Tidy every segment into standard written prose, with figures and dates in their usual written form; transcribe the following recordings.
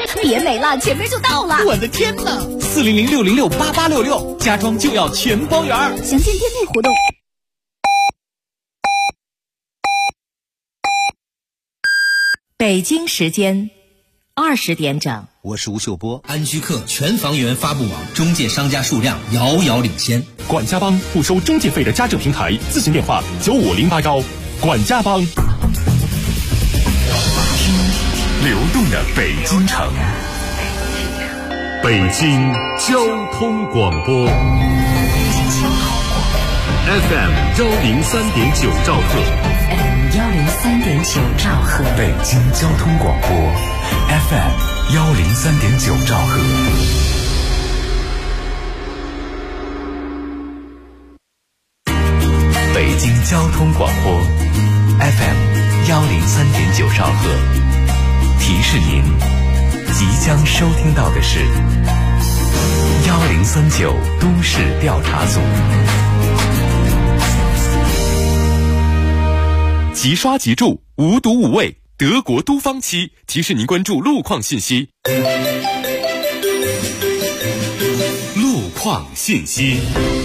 别没了，前面就到了。 我的天哪！400-606-8866，家装就要全包圆。 详见店内活动。 北京时间20点整， 我是吴秀波。 安居客全房源发布网中介商家数量遥遥领先。 管家帮不收中介费的家政平台，咨询电话95081。管家帮，听流动的北京城，北京交通广播 FM 103.9兆赫 103.9兆赫， 北京交通广播 FM 103.9兆赫。北京交通广播 FM 103.9兆赫，提示您即将收听到的是1039都市调查组。即刷即住，无毒无味，德国都方漆提示您关注路况信息。路况信息。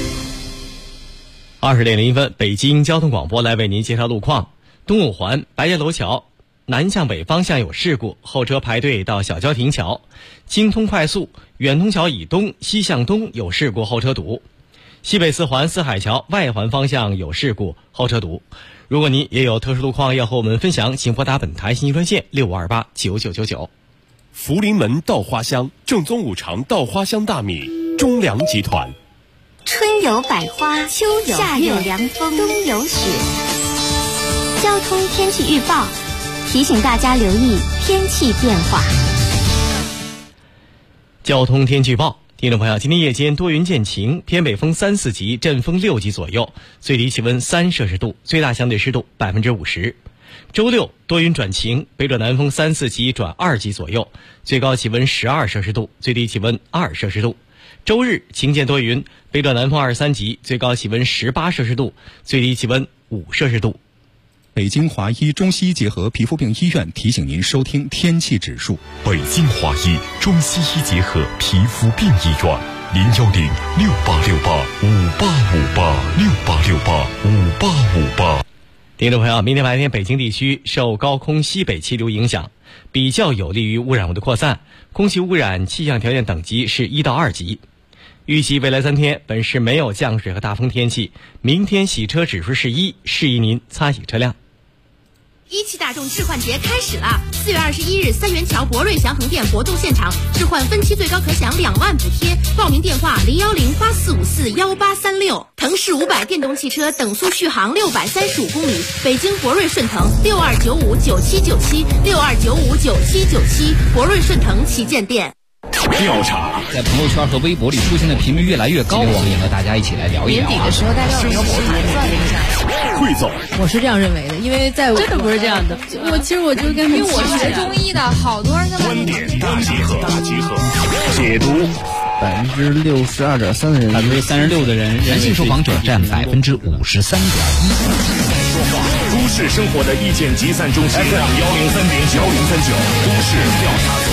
20点01分，北京交通广播来为您介绍路况。东五环白叶楼桥南向北方向有事故，后车排队到小交亭桥。京通快速远通桥以东西向东有事故，后车堵。西北四环四海桥外环方向有事故，后车堵。如果您也有特殊路况要和我们分享，请拨打本台信息专线65289999。 福临门稻花香，正宗五常稻花香大米，中粮集团。 春有百花，秋有夏有凉风，冬有雪。交通天气预报提醒大家留意天气变化。 交通天气预报，听众朋友，今天夜间多云见晴，偏北风3、4级，阵风6级左右，最低气温3摄氏度，最大相对湿度50%。周六多云转晴，北转南风3、4级转2级左右，最高气温12摄氏度，最低气温2摄氏度。周日晴间多云，北转南风2、3级，最高气温18摄氏度，最低气温5摄氏度。 北京华医中西医结合皮肤病医院提醒您收听天气指数。 北京华医中西医结合皮肤病医院，010-6868-5858，6858-5858。 听众朋友，明天白天北京地区受高空西北气流影响，比较有利于污染物的扩散，空气污染气象条件等级是1到2级。预计未来3天本市没有降水和大风天气，明天洗车指数是1，适宜您擦洗车辆。 17大众置换节开始了！4月21日，三元桥博瑞祥恒店活动现场，置换分期最高可享2万补贴。报名电话010-8454-1836。腾势500电动汽车等速续航635公里，北京博瑞顺腾62959797，62959797，博瑞顺腾旗舰店。 调查在朋友圈和微博里出现的频率越来越高，我们也和大家一起来聊一聊。 年底的时候，大家有没有盘算一下？ 汇总， 我是这样认为的，因为在我真的不是这样的。其实我就跟因为我是学中医的，好多人在观点大集合，解读。 62.3%的人 ，36%的人，男性受访者占53.1%。 都市生活的意见集散中心 FM 103.9，1039都市调查组。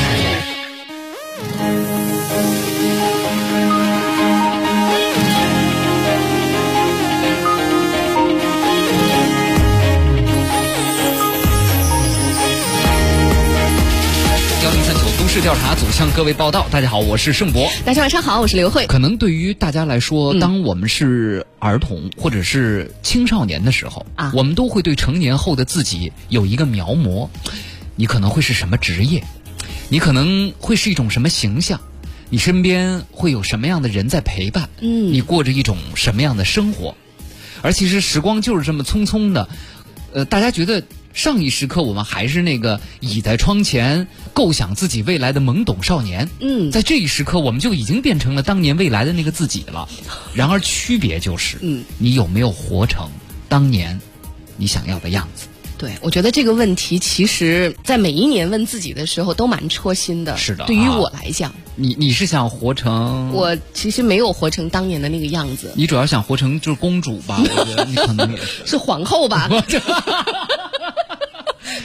都市调查组向各位报道。大家好，我是盛博。 大家晚上好，我是刘慧。 可能对于大家来说，当我们是儿童或者是青少年的时候啊，我们都会对成年后的自己有一个描摹。你可能会是什么职业？你可能会是一种什么形象？你身边会有什么样的人在陪伴？你过着一种什么样的生活？而其实时光就是这么匆匆的，大家觉得上一时刻我们还是那个倚在窗前构想自己未来的懵懂少年，在这一时刻我们就已经变成了当年未来的那个自己了。然而区别就是，你有没有活成当年你想要的样子？ 对，我觉得这个问题其实在每一年问自己的时候都蛮戳心的。 是的， 对于我来讲， 你是想活成？ 我其实没有活成当年的那个样子。 你主要想活成就是公主吧？我觉得你可能也是是皇后吧。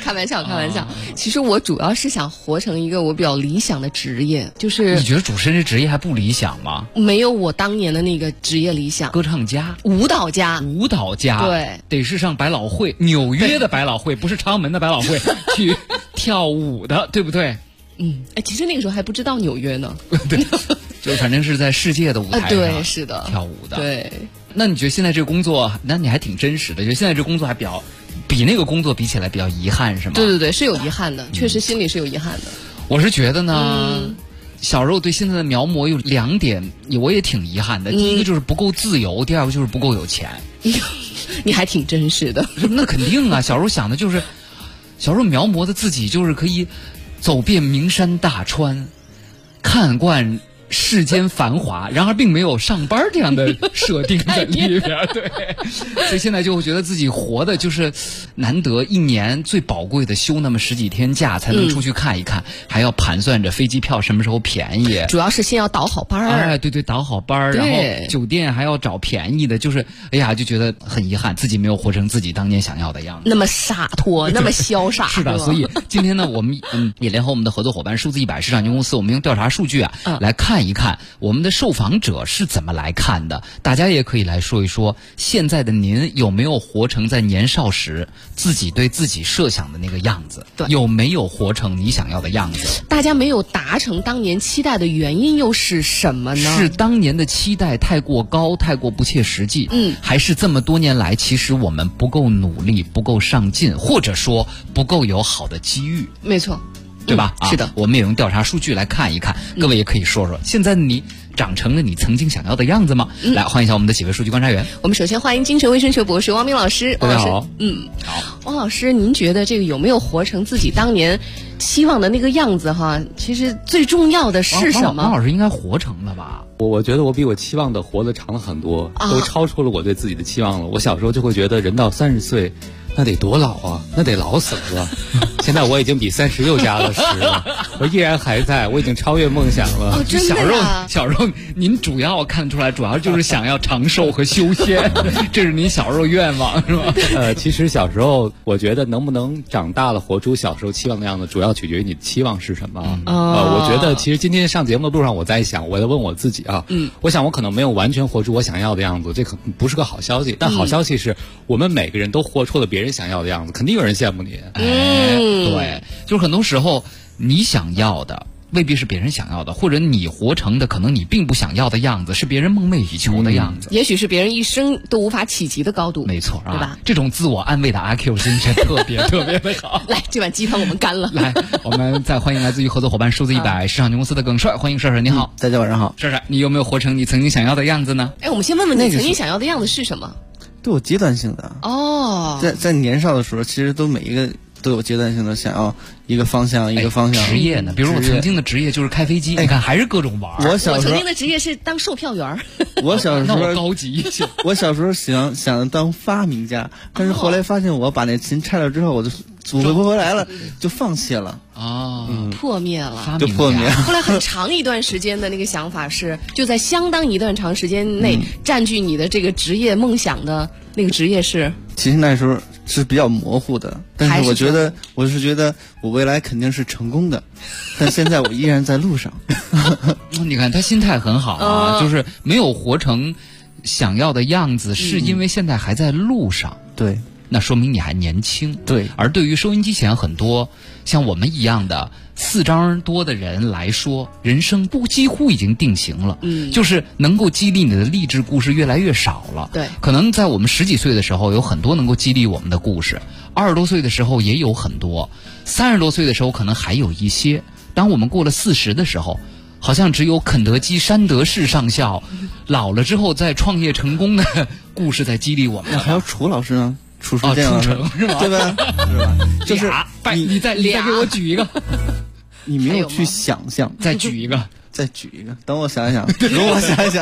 开玩笑。其实我主要是想活成一个我比较理想的职业，就是你觉得主持人这职业还不理想吗？ 没有我当年的那个职业理想。 歌唱家、 舞蹈家， 对，得是上百老汇，纽约的百老汇，不是昌门的百老汇去跳舞的，对不对？ 其实那个时候还不知道纽约呢。 对，就反正是在世界的舞台上， 对，是的， 跳舞的。 对， 那你觉得现在这个工作，那你还挺真实的，就现在这个工作还比那个工作比起来比较遗憾，是吗？ 对，是有遗憾的，确实心里是有遗憾的。 我是觉得呢，小时候对现在的描摹有2点，我也挺遗憾的。第一个就是不够自由，第二个就是不够有钱。 你还挺真实的。 那肯定啊，小时候想的就是，小时候描摹的自己就是可以走遍名山大川，看惯世间繁华，然而并没有上班这样的设定在里边。对，所以现在就会觉得自己活的就是难得一年最宝贵的休那么10几天假才能出去看一看，还要盘算着飞机票什么时候便宜， 主要是先要倒好班儿。 对，倒好班儿，然后酒店还要找便宜的，就是就觉得很遗憾自己没有活成自己当年想要的样子， 那么洒脱，那么潇洒。 是的，所以今天呢，我们也联合我们的合作伙伴数字100市场营销公司，我们用调查数据来看一看我们的受访者是怎么来看的。大家也可以来说一说，现在的您有没有活成在年少时自己对自己设想的那个样子？对，有没有活成你想要的样子？ 大家没有达成当年期待的原因又是什么呢？ 是当年的期待太过高，太过不切实际，还是这么多年来其实我们不够努力，不够上进，或者说不够有好的机遇？ 没错， 对吧？ 是的， 我们也用调查数据来看一看，各位也可以说说，现在你长成了你曾经想要的样子吗？来，欢迎一下我们的几位数据观察员。 我们首先欢迎精神卫生学博士汪明老师。 大家好。 好，汪老师，您觉得这个有没有活成自己当年期望的那个样子哈？其实最重要的是什么？ 汪老师应该活成了吧？ 我觉得我比我期望的活得长了很多，都超出了我对自己的期望了。我小时候就会觉得人到30岁那得多老啊，那得老死了。现在我已经比30又加了10了，我依然还在，我已经超越梦想了。 真的呀？ 小时候您主要看出来，主要就是想要长寿和修仙，这是您小时候愿望是吧？ 其实小时候我觉得能不能长大了活出小时候期望的样子，主要取决于你的期望是什么。我觉得其实今天上节目的路上，我在想，我在问我自己啊，我想我可能没有完全活出我想要的样子，这可不是个好消息。但好消息是我们每个人都活出了别人想要的样子，肯定有人羡慕你。 对，就是很多时候你想要的未必是别人想要的，或者你活成的可能你并不想要的样子，是别人梦寐以求的样子， 也许是别人一生都无法企及的高度。 没错啊， 对吧？ 这种自我安慰的阿 Q 精神特别的好。 来，这碗鸡汤我们干了。 来，我们再欢迎来自于合作伙伴数字100市场公司的耿帅，欢迎帅帅，你好。 大家晚上好。 帅帅，你有没有活成你曾经想要的样子呢？ 我们先问问你曾经想要的样子是什么？ 都有阶段性的哦。 在年少的时候，其实每一个都有阶段性的想要一个方向。 职业呢？比如我曾经的职业就是开飞机，你看还是各种玩。 我曾经的职业是当售票员。 我小时候那我高级一些。 我小时候想当发明家，但是后来发现我把那琴拆了之后，我就组合不回来了，就放弃了。 破灭了， 就破灭。 后来很长一段时间的那个想法是，就在相当一段长时间内占据你的这个职业梦想的那个职业是。 其实那时候是比较模糊的，但是我是觉得我未来肯定是成功的，但现在我依然在路上。 你看他心态很好啊，就是没有活成想要的样子，是因为现在还在路上。 对。 那说明你还年轻。 对。 而对于收音机前很多像我们一样的4张多的人来说，人生几乎已经定型了。就是能够激励你的励志故事越来越少了。 对。 可能在我们10几岁的时候有很多能够激励我们的故事，20多岁的时候也有很多，30多岁的时候可能还有一些。当我们过了40的时候，好像只有肯德基山德士上校老了之后再创业成功的故事在激励我们。 还有楚老师呢？楚成是吧？对吧？是吧？就是你再给我举一个。 你没有去想象， 再举一个， 等我想一想，容我想一想。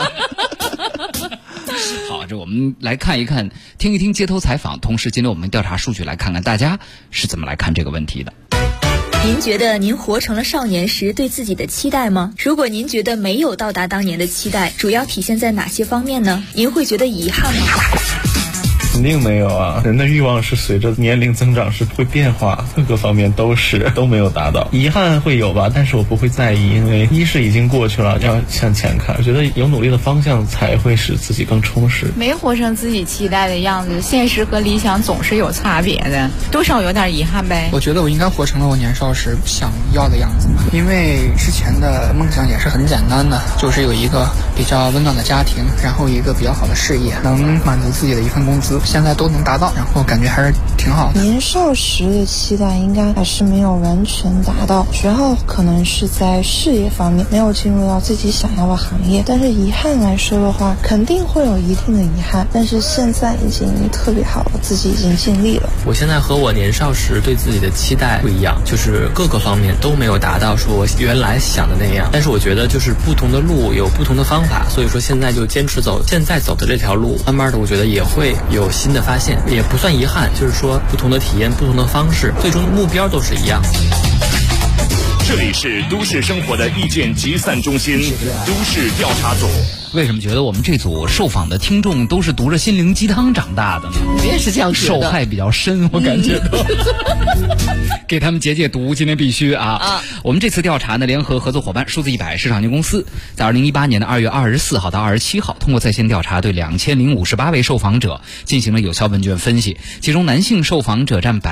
好，这我们来看一看，听一听街头采访，同时今天我们调查数据，来看看大家是怎么来看这个问题的。 您觉得您活成了少年时对自己的期待吗？如果您觉得没有到达当年的期待，主要体现在哪些方面呢？您会觉得遗憾吗？ 肯定没有啊，人的欲望是随着年龄增长是会变化，各个方面都没有达到。遗憾会有吧，但是我不会在意，因为一是已经过去了，要向前看，我觉得有努力的方向才会使自己更充实。 没活成自己期待的样子，现实和理想总是有差别的，多少有点遗憾呗。 我觉得我应该活成了我年少时想要的样子吧，因为之前的梦想也是很简单的，就是有一个比较温暖的家庭，然后一个比较好的事业，能满足自己的一份工资，现在都能达到，然后感觉还是挺好的。 年少时的期待应该还是没有完全达到，主要可能是在事业方面没有进入到自己想要的行业，但是遗憾来说的话，肯定会有一定的遗憾，但是现在已经特别好了，自己已经尽力了。 我现在和我年少时对自己的期待不一样，就是各个方面都没有达到说我原来想的那样，但是我觉得就是不同的路有不同的方法，所以说现在就坚持走现在走的这条路，慢慢的我觉得也会有新的发现，也不算遗憾，就是说不同的体验不同的方式，最终目标都是一样。 这里是都市生活的意见集散中心，都市调查组。 为什么觉得我们这组受访的听众都是读着心灵鸡汤长大的呢？ 我也是这样觉得， 受害比较深，我感觉到。给他们解解毒，今天必须啊！我们这次调查呢，联合合作伙伴数字100市场有限公司，在2018年的2月24号到27号，通过在线调查，对2058位受访者进行了有效问卷分析，其中男性受访者占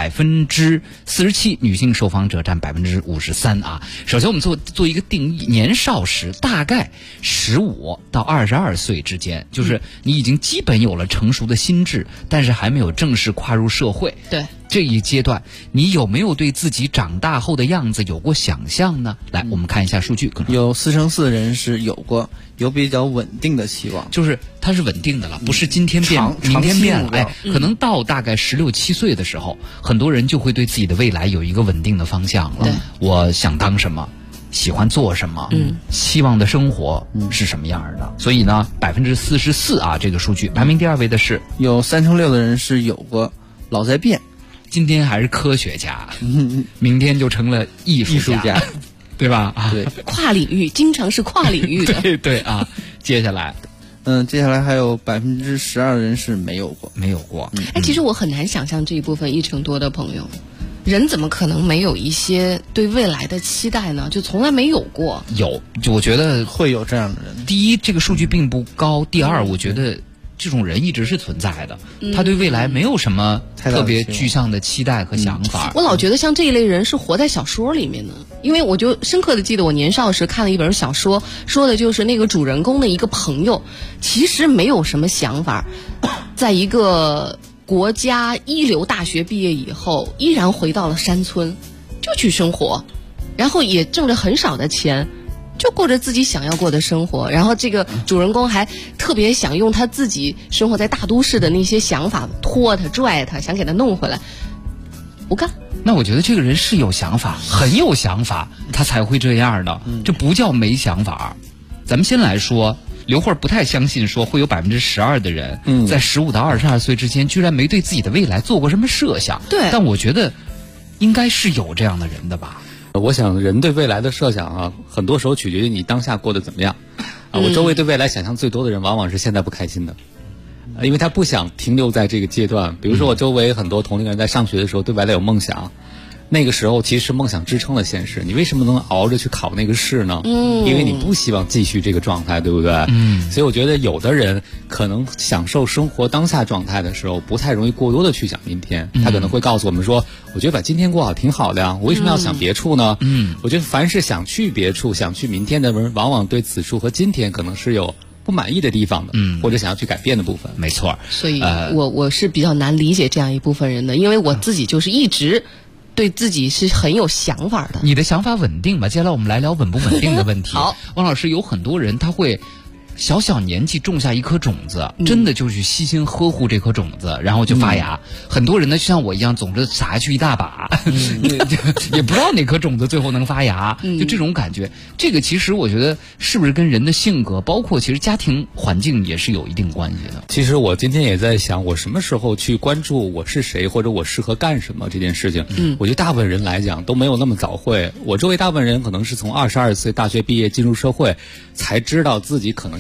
47%，女性受访者占53%啊。首先我们做一个定义，年少时大概15到22岁之间，就是你已经基本有了成熟的心智，但是还没有正式跨入社会。 对。 这一阶段，你有没有对自己长大后的样子有过想象呢？来，我们看一下数据。 有4%人是有过，有比较稳定的期望， 就是它是稳定的了，不是今天变明天变了。可能到大概16、17岁的时候，很多人就会对自己的未来有一个稳定的方向了。我想当什么，喜欢做什么，希望的生活是什么样的。所以呢，44%啊，这个数据排名第2位的是有36%的人是有过，老在变。 今天还是科学家，明天就成了艺术家，对吧？ 对， 跨领域经常是跨领域的。 对啊，接下来还有12%的人是没有过。 其实我很难想象这一部分1成多的朋友，人怎么可能没有一些对未来的期待呢？就从来没有过。 有，我觉得会有这样的人。 第一，这个数据并不高；第二，我觉得这种人一直是存在的，他对未来没有什么特别具象的期待和想法。 我老觉得像这一类人是活在小说里面的，因为我就深刻的记得我年少时看了一本小说，说的就是那个主人公的一个朋友，其实没有什么想法，在一个国家一流大学毕业以后，依然回到了山村，就去生活，然后也挣着很少的钱，就过着自己想要过的生活。然后这个主人公还特别想用他自己生活在大都市的那些想法拖他拽他，想给他弄回来，不干。 那我觉得这个人是有想法，很有想法，他才会这样的，这不叫没想法。咱们先来说，刘慧不太相信说会有12%的人，在15到22岁之间，居然没对自己的未来做过什么设想。 对， 但我觉得应该是有这样的人的吧。 我想人对未来的设想啊，很多时候取决于你当下过得怎么样。我周围对未来想象最多的人，往往是现在不开心的，因为他不想停留在这个阶段。比如说我周围很多同龄人在上学的时候对未来有梦想，那个时候其实梦想支撑了现实。你为什么能熬着去考那个试呢？因为你不希望继续这个状态，对不对？所以我觉得有的人可能享受生活当下状态的时候，不太容易过多的去想明天。他可能会告诉我们说，我觉得把今天过好挺好的呀，我为什么要想别处呢？我觉得凡是想去别处、想去明天的人，往往对此处和今天可能是有不满意的地方的，或者想要去改变的部分。 没错。 所以我是比较难理解这样一部分人的，因为我自己就是一直对自己是很有想法的。 你的想法稳定吗？接下来我们来聊稳不稳定的问题。 好， 王老师，有很多人他会小年纪种下一颗种子，真的就去悉心呵护这颗种子，然后就发芽。很多人呢，就像我一样，种子撒下去一大把，也不知道哪颗种子最后能发芽，就这种感觉。这个其实我觉得是不是跟人的性格，包括其实家庭环境也是有一定关系的。 其实我今天也在想，我什么时候去关注我是谁，或者我适合干什么这件事情。我觉得大部分人来讲都没有那么早会。我周围大部分人可能是从22岁大学毕业进入社会，才知道自己可能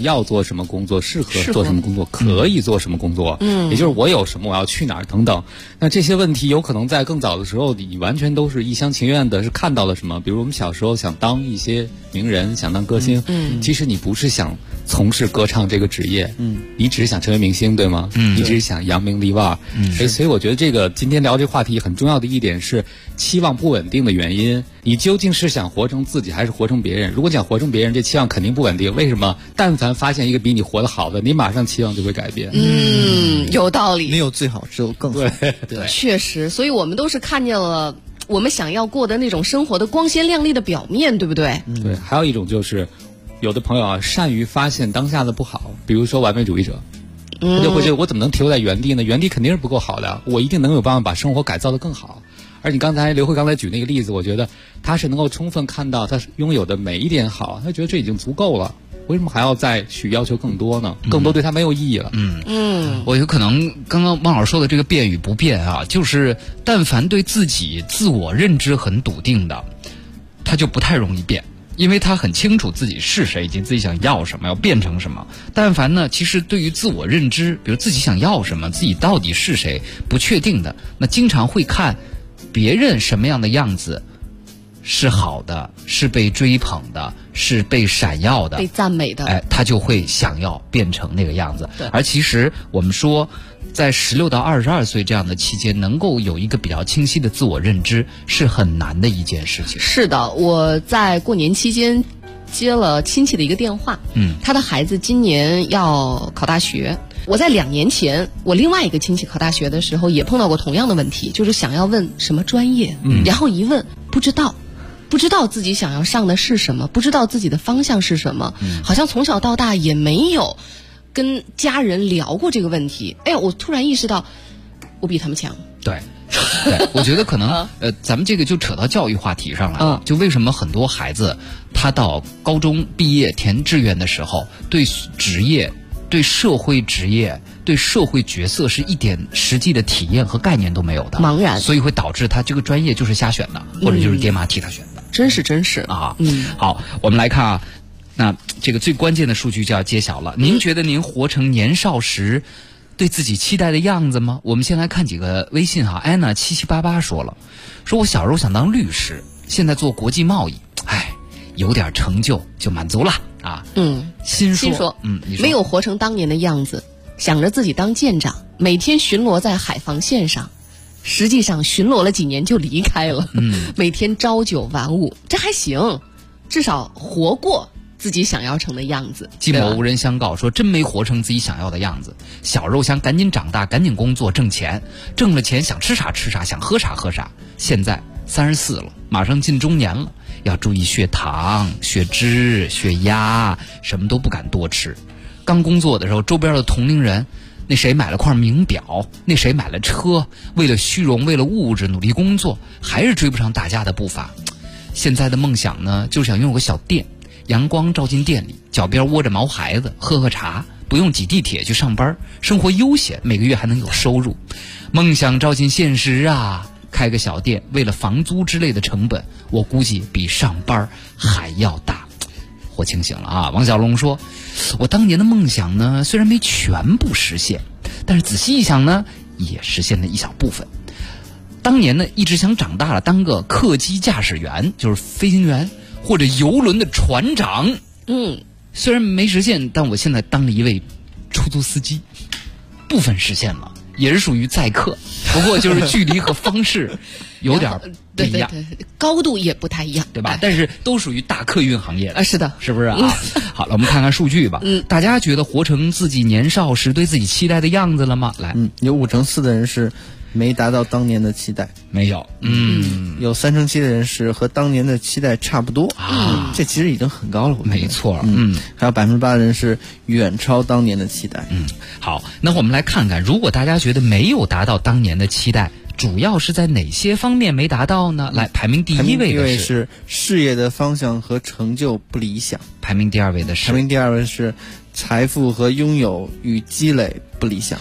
要做什么工作，适合做什么工作，可以做什么工作，也就是我有什么，我要去哪儿等等。那这些问题有可能在更早的时候，你完全都是一厢情愿的，是看到了什么？比如我们小时候想当一些名人，想当歌星，其实你不是想从事歌唱这个职业，你只是想成为明星，对吗？你只是想扬名立万，所以我觉得这个今天聊这个话题很重要的一点是期望不稳定的原因。你究竟是想活成自己还是活成别人？如果想活成别人，这期望肯定不稳定。为什么？但凡发现一个比你活得好的，你马上期望就会改变。 有道理。 没有最好，只有更好。 对，确实。所以我们都是看见了我们想要过的那种生活的光鲜亮丽的表面，对不对？ 对。还有一种就是，有的朋友啊，善于发现当下的不好，比如说完美主义者。他就会觉得我怎么能停留在原地呢？原地肯定是不够好的，我一定能有办法把生活改造得更好。而你刘慧刚才举那个例子，我觉得他是能够充分看到他拥有的每一点好，他觉得这已经足够了，为什么还要再去要求更多呢？更多对他没有意义了。 我有可能刚刚汪老师说的这个变与不变啊，就是但凡对自己自我认知很笃定的，他就不太容易变。因为他很清楚自己是谁以及自己想要什么，要变成什么。但凡呢，其实对于自我认知，比如自己想要什么，自己到底是谁不确定的，那经常会看别人什么样的样子是好的，是被追捧的，是被闪耀的， 被赞美的， 他就会想要变成那个样子。而其实我们说在16到22岁这样的期间，能够有一个比较清晰的自我认知是很难的一件事情。 是的，我在过年期间接了亲戚的一个电话，他的孩子今年要考大学。我在2年前，我另外一个亲戚考大学的时候也碰到过同样的问题，就是想要问什么专业，然后一问不知道自己想要上的是什么，不知道自己的方向是什么，好像从小到大也没有跟家人聊过这个问题。我突然意识到我比他们强。 对，我觉得可能咱们这个就扯到教育话题上来了。就为什么很多孩子他到高中毕业填志愿的时候，对职业、对社会职业、对社会角色是一点实际的体验和概念都没有的， 茫然， 所以会导致他这个专业就是瞎选的，或者就是爹妈替他选的。 真是啊。好，我们来看啊，那这个最关键的数据就要揭晓了。您觉得您活成年少时对自己期待的样子吗？我们先来看几个微信哈。安娜7788说了，说我小时候想当律师，现在做国际贸易，有点成就就满足了啊。心说你说没有活成当年的样子，想着自己当舰长，每天巡逻在海防线上，实际上巡逻了几年就离开了。每天朝九晚五，这还行，至少活过自己想要成的样子。 寂寞无人相告说，真没活成自己想要的样子。小时候想赶紧长大，赶紧工作挣钱，挣了钱想吃啥吃啥，想喝啥喝啥。现在34了，马上进中年了，要注意血糖、血脂、血压，什么都不敢多吃。刚工作的时候，周边的同龄人，那谁买了块名表，那谁买了车，为了虚荣，为了物质努力工作，还是追不上大家的步伐。现在的梦想呢，就是想拥有个小店，阳光照进店里，脚边窝着毛孩子，喝喝茶，不用挤地铁去上班，生活悠闲，每个月还能有收入。梦想照进现实啊，开个小店，为了房租之类的成本，我估计比上班还要大。活清醒了啊！王小龙说，我当年的梦想呢，虽然没全部实现，但是仔细一想呢，也实现了一小部分。当年呢，一直想长大了当个客机驾驶员，就是飞行员，或者游轮的船长。虽然没实现，但我现在当了一位出租司机，部分实现了，也是属于载客，不过就是距离和方式有点不一样， 对，高度也不太一样， 对吧？但是都属于大客运行业的。 是的， 是不是啊？好了，我们看看数据吧。大家觉得活成自己年少时对自己期待的样子了吗？来， 有54%的人是没达到当年的期待， 没有。 有3%的人是和当年的期待差不多啊，这其实已经很高了。 没错。 还有8%的人是远超当年的期待。 好，那我们来看看，如果大家觉得没有达到当年的期待，主要是在哪些方面没达到呢？来，排名第一位的是事业的方向和成就不理想， 排名第二位的是财富和拥有与积累不理想，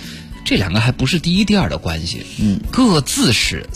这两个还不是第一第二的关系，各自是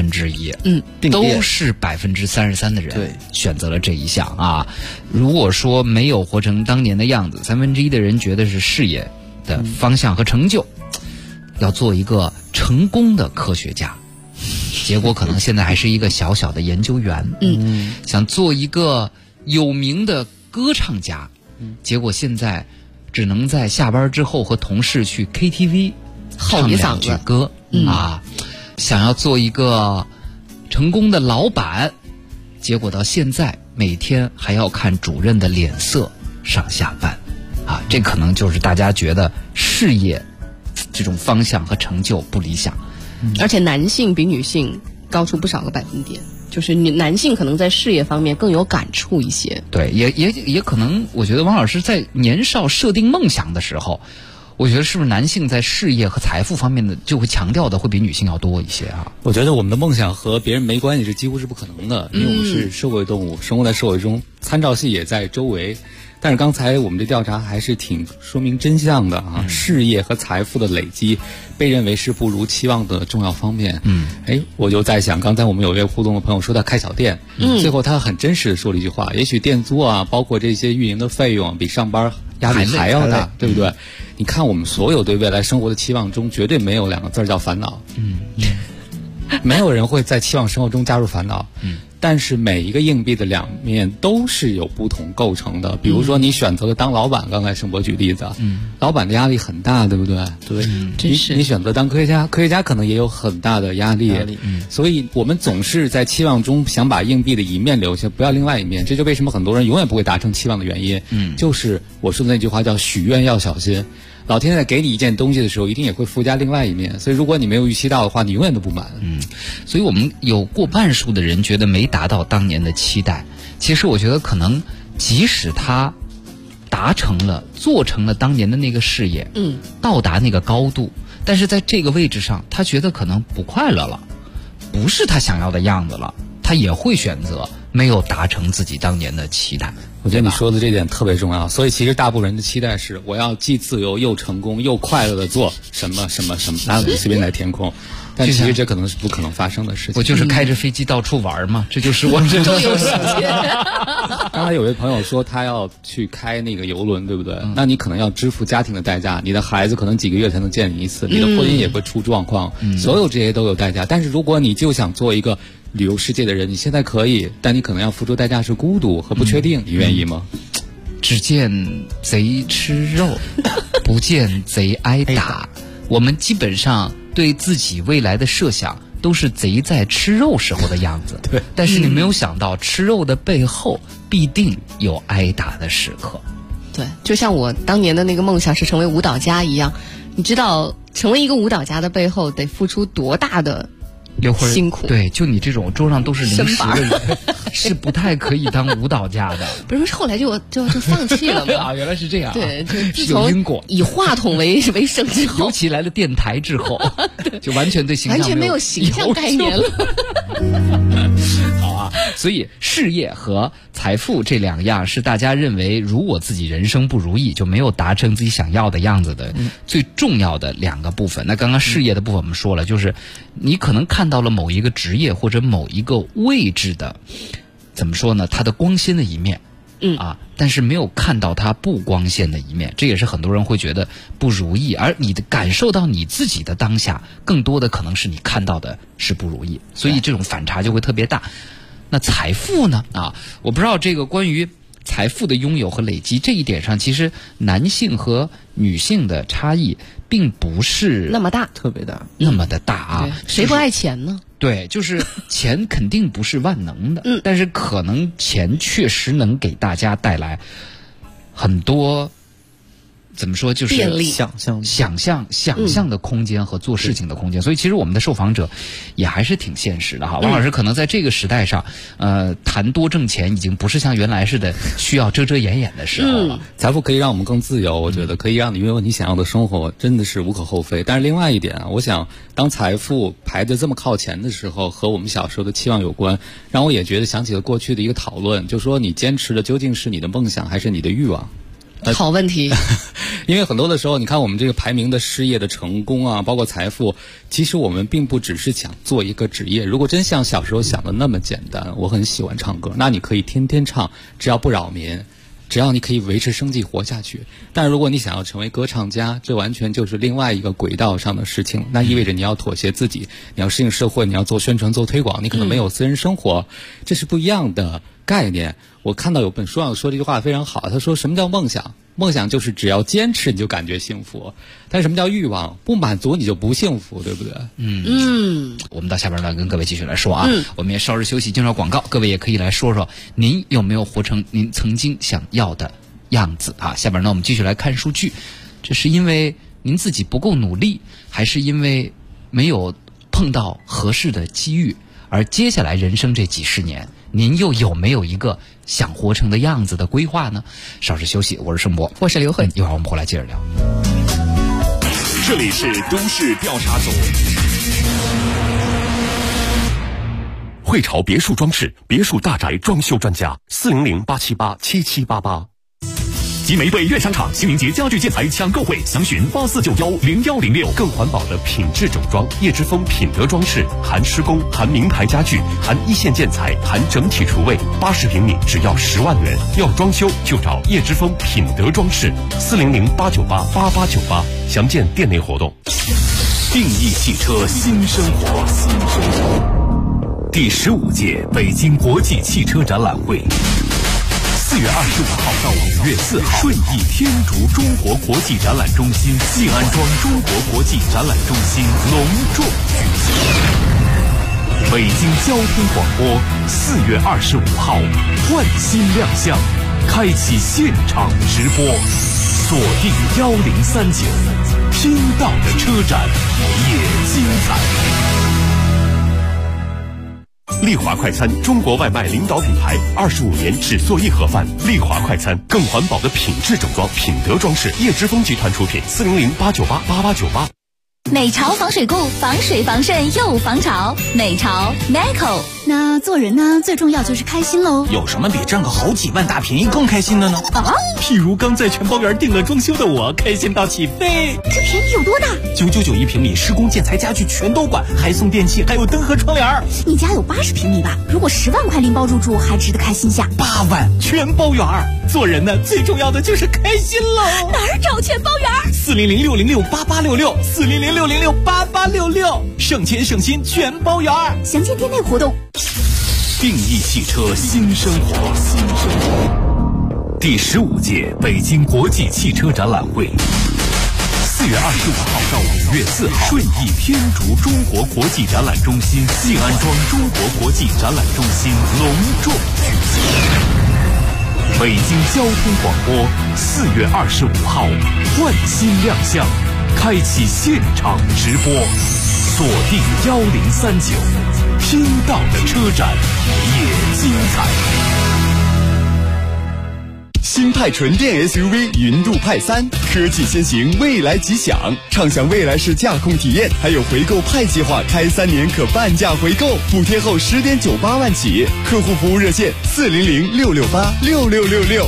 1/3，都是33%的人选择了这一项啊。如果说没有活成当年的样子，1/3的人觉得是事业的方向和成就，要做一个成功的科学家，结果可能现在还是一个小小的研究员，想做一个有名的歌唱家，结果现在只能在下班之后和同事去 KTV 唱2句歌啊，想要做一个成功的老板，结果到现在每天还要看主任的脸色上下班啊，这可能就是大家觉得事业这种方向和成就不理想， 而且男性比女性高出不少个百分点，就是男性可能在事业方面更有感触一些。 对，也可能，我觉得王老师在年少设定梦想的时候，我觉得是不是男性在事业和财富方面的就会强调的会比女性要多一些啊？ 我觉得我们的梦想和别人没关系是几乎是不可能的，因为我们是社会动物，生活在社会中，参照系也在周围。但是刚才我们这调查还是挺说明真相的啊，事业和财富的累积被认为是不如期望的重要方面。我就在想，刚才我们有一位互动的朋友说他开小店，最后他很真实的说了一句话，也许店租啊，包括这些运营的费用比上班压力还要大，对不对？你看我们所有对未来生活的期望中，绝对没有2个字叫烦恼。没有人会在期望生活中加入烦恼。但是每一个硬币的两面都是有不同构成的。比如说你选择了当老板，刚才盛博举例子，老板的压力很大，对不对？对，你选择当科学家，科学家可能也有很大的压力。所以我们总是在期望中想把硬币的一面留下，不要另外一面。这就为什么很多人永远不会达成期望的原因。就是我说的那句话叫许愿要小心。老天在给你一件东西的时候，一定也会附加另外一面，所以如果你没有预期到的话，你永远都不满。 所以我们有过半数的人觉得没达到当年的期待。其实我觉得可能即使他达成了，做成了当年的那个事业，到达那个高度，但是在这个位置上，他觉得可能不快乐了，不是他想要的样子了，他也会选择没有达成自己当年的期待。 我觉得你说的这点特别重要，所以其实大部分人的期待是我要既自由又成功又快乐的做什么什么什么，那我们随便来填空。但其实这可能是不可能发生的事情。 我就是开着飞机到处玩嘛，这就是我这周游世界。 刚才有位朋友说他要去开那个游轮，对不对？那你可能要支付家庭的代价，你的孩子可能几个月才能见你一次，你的婚姻也会出状况，所有这些都有代价。但是如果你就想做一个旅游世界的人，你现在可以，但你可能要付出代价是孤独和不确定，你愿意吗？ 只见贼吃肉，不见贼挨打。我们基本上对自己未来的设想都是贼在吃肉时候的样子， 对。 但是你没有想到，吃肉的背后必定有挨打的时刻。 对，就像我当年的那个梦想是成为舞蹈家一样，你知道成为一个舞蹈家的背后得付出多大的辛苦。 对，就你这种桌上都是零食的人，是不太可以当舞蹈家的。 不是后来就放弃了吗？ 啊，原来是这样。 对，就有因果。 以话筒为生之后， 尤其来了电台之后，就完全对形象完全没有形象概念了。 好啊，所以事业和财富这两样是大家认为，如果自己人生不如意，就没有达成自己想要的样子的最重要的两个部分。那刚刚事业的部分我们说了，就是你可能看到了某一个职业或者某一个位置的，怎么说呢？它的光鲜的一面。但是没有看到它不光鲜的一面，这也是很多人会觉得不如意，而你的感受到你自己的当下，更多的可能是你看到的是不如意，所以这种反差就会特别大。那财富呢？我不知道这个关于财富的拥有和累积这一点上，其实男性和女性的差异并不是那么大， 特别大， 那么的大啊！ 谁不爱钱呢？ 对，就是钱肯定不是万能的，但是可能钱确实能给大家带来很多，怎么说，就是便利、 想象的空间和做事情的空间。所以其实我们的受访者也还是挺现实的哈。王老师可能在这个时代上，谈多挣钱已经不是像原来似的需要遮遮掩掩的时候了。 财富可以让我们更自由，我觉得可以让你拥有你想要的生活，真的是无可厚非。但是另外一点啊，我想当财富排得这么靠前的时候，和我们小时候的期望有关，让我也觉得想起了过去的一个讨论，就说你坚持的究竟是你的梦想还是你的欲望？ 好问题。 因为很多的时候，你看我们这个排名的事业的成功啊，包括财富，其实我们并不只是想做一个职业。如果真像小时候想的那么简单，我很喜欢唱歌，那你可以天天唱，只要不扰民，只要你可以维持生计活下去。但如果你想要成为歌唱家，这完全就是另外一个轨道上的事情，那意味着你要妥协自己，你要适应社会，你要做宣传做推广，你可能没有私人生活，这是不一样的概念。我看到有本书上说这句话非常好，他说什么叫梦想？梦想就是只要坚持你就感觉幸福，但是什么叫欲望？不满足你就不幸福，对不对？ 我们到下边来跟各位继续来说啊，我们也稍事休息，进入广告，各位也可以来说说您有没有活成您曾经想要的样子啊？下边呢，我们继续来看数据，这是因为您自己不够努力，还是因为没有碰到合适的机遇？而接下来人生这几十年，您又有没有一个想活成的样子的规划呢？稍事休息，我是盛博， 我是刘慧， 一会儿我们回来接着聊。 这里是都市调查组。 汇潮别墅装饰，别墅大宅装修专家，400-878-7788。集玫瑰苑商场清明节家具建材抢购会，详询84910106。更环保的品质整装，叶之峰品德装饰，含施工，含名牌家具，含一线建材，含整体厨卫，80平米只要10万元。要装修就找叶之峰品德装饰，400-898-8898。详见店内活动。定义汽车新生活，第15届北京国际汽车展览会。4月25号到5月4号，顺义天竺中国国际展览中心、静安庄中国国际展览中心隆重举行。北京交通广播4月25号换新亮相，开启现场直播，锁定1039，听到的车展也精彩。丽华快餐，中国外卖领导品牌，25年只做一盒饭。丽华快餐，更环保的品质整装，品德装饰，叶之峰集团出品，400-898-8898。 美潮防水固，防水防渗又防潮。美潮 Macco。那做人呢，最重要就是开心喽。 有什么比挣个好几万大便宜更开心的呢？啊，譬如刚在全包园订了装修的我，开心到起飞。 这便宜有多大 ？999一平米，施工建材家具全都管，还送电器，还有灯和窗帘。 你家有80平米吧？如果10万块拎包入住，还值得开心下。 8万全包园。做人呢，最重要的就是开心喽。 哪儿找全包园 ？400-606-8866，400-606-8866，省钱省心全包园。 详见店内活动。 定义汽车新生活，第15届北京国际汽车展览会，4月25号到5月4号，顺义天竺中国国际展览中心、静安庄中国国际展览中心隆重举行。北京交通广播4月25号换新亮相，开启现场直播，锁定1039，听到的车展也精彩。 新派纯电 SUV 云度派3，科技先行，未来吉祥，畅享未来式驾控体验，还有回购派计划，开3年可半价回购，补贴后10.98万起，客户服务热线400-668-6666。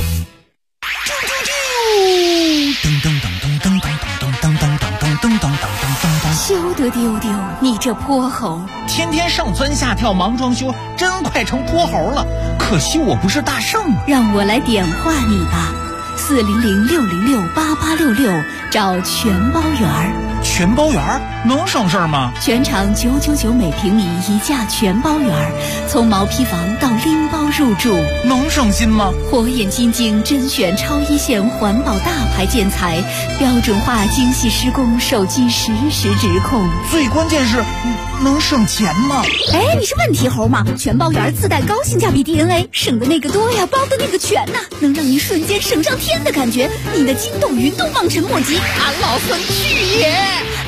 休得丢丢，你这泼猴！ 天天上蹿下跳忙装修，真快成泼猴了。可惜我不是大圣啊！ 让我来点化你吧，400-606-8866，找全包园。 全包园能省事儿吗？ 全场999每平米一价全包园，从毛坯房到拎包入住， 能省心吗？ 火眼金睛甄选超一线环保大牌建材，标准化精细施工，手机实时直控。 最关键是能省钱吗？ 哎，你是问题猴吗？全包园自带高性价比 DNA， 省的那个多呀，包的那个全呐，能让你瞬间省上天的感觉，你的筋动云动望尘莫及。 俺老孙去也！ 哎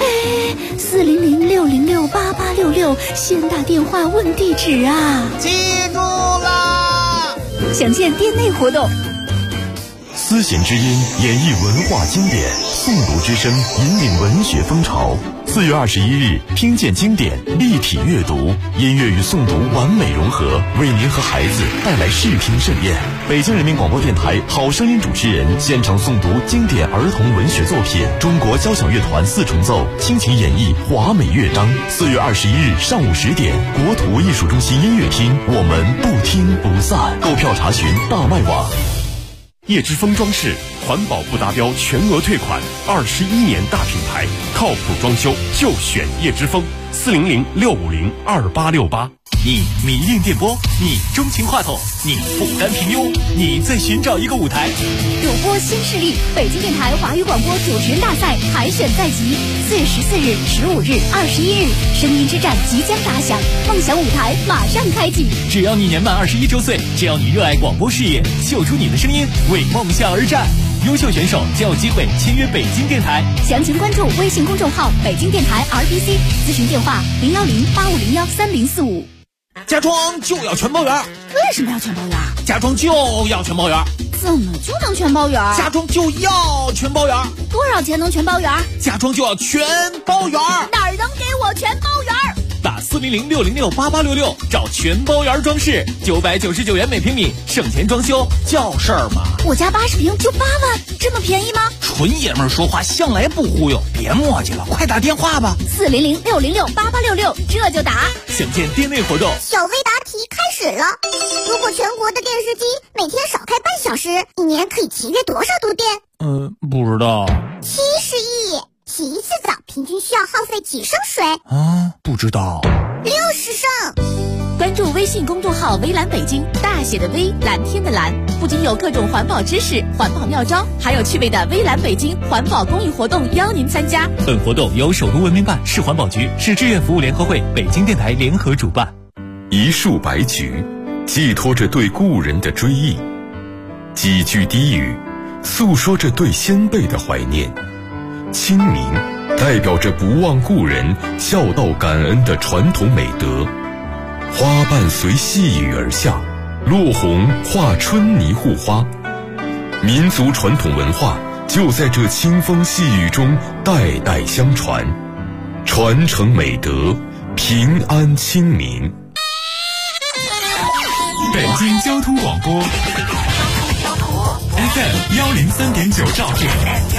，400-606-8866，先打电话问地址啊！ 记住啦！ 详见店内活动。 丝弦之音演绎文化经典，诵读之声引领文学风潮。4月21日，听见经典，立体阅读，音乐与诵读完美融合，为您和孩子带来视听盛宴。 北京人民广播电台好声音主持人现场诵读经典儿童文学作品，中国交响乐团4重奏倾情演绎华美乐章。4月21日上午10点，国土艺术中心音乐厅，我们不听不散。购票查询大麦网。叶之峰装饰环保不达标全额退款，21年大品牌，靠谱装修就选叶之峰，400-650-2868。 你迷恋电波，你钟情话筒，你不甘平庸，你在寻找一个舞台。 主播新势力，北京电台华语广播主持人大赛海选在即，4月14日、15日、21日，声音之战即将打响，梦想舞台马上开启。 只要你年满21周岁，只要你热爱广播事业，秀出你的声音，为梦想而战。优秀选手将有机会签约北京电台。 详情关注微信公众号北京电台 RBC， 咨询电话010-8501-3045。 家装就要全包圆。 为什么要全包圆？ 家装就要全包圆。 怎么就能全包圆？ 家装就要全包圆。 多少钱能全包圆？ 家装就要全包圆。 哪儿能给我全包圆？ 打400-606-8866找全包圆装饰，999元每平米，省钱装修叫事儿吗？ 我家80平就8万，这么便宜吗？ 纯爷们儿说话向来不忽悠，别磨叽了，快打电话吧。 400-606-8866，这就打。 想见店内活动。 小微答题开始了。如果全国的电视机每天少开半小时，一年可以节约多少度电？ 不知道。 70亿。洗一次澡平均需要耗费几升水？ 不知道。 60升。 关注微信公众号微蓝北京，大写的微，蓝天的蓝，不仅有各种环保知识、环保妙招，还有趣味的微蓝北京环保公益活动邀您参加。 本活动由首都文明办、市环保局、市志愿服务联合会、北京电台联合主办。 一束白菊，寄托着对故人的追忆；几句低语，诉说着对先辈的怀念。清明代表着不忘故人、孝道感恩的传统美德。花瓣随细雨而下，落红化春泥护花。民族传统文化就在这清风细雨中代代相传，传承美德，平安清明。 北京交通广播 FM 103.9兆赫，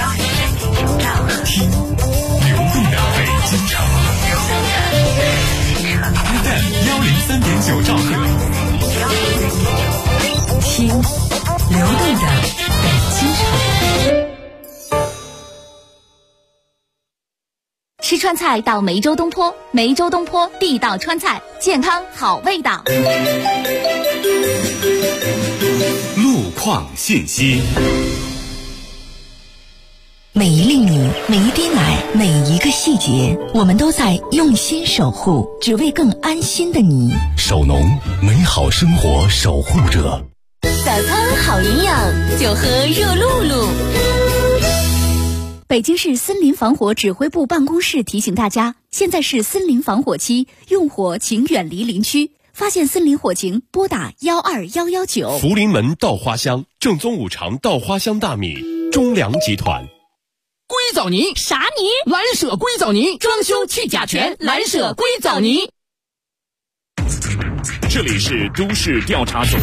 听流动的北京城。FM 103.9兆赫， 听流动的北京城。 吃川菜到梅州东坡，梅州东坡地道川菜，健康好味道。 路况信息。 每一粒米，每一滴奶，每一个细节，我们都在用心守护，只为更安心的你。 守农，美好生活守护者。 早餐好营养，就喝热露露。北京市森林防火指挥部办公室提醒大家，现在是森林防火期，用火请远离林区。发现森林火情，拨打12119。 福临门稻花香，正宗五常稻花香大米，中粮集团。 硅藻泥啥泥？ 蓝舍硅藻泥，装修去甲醛，蓝舍硅藻泥。 这里是都市调查组。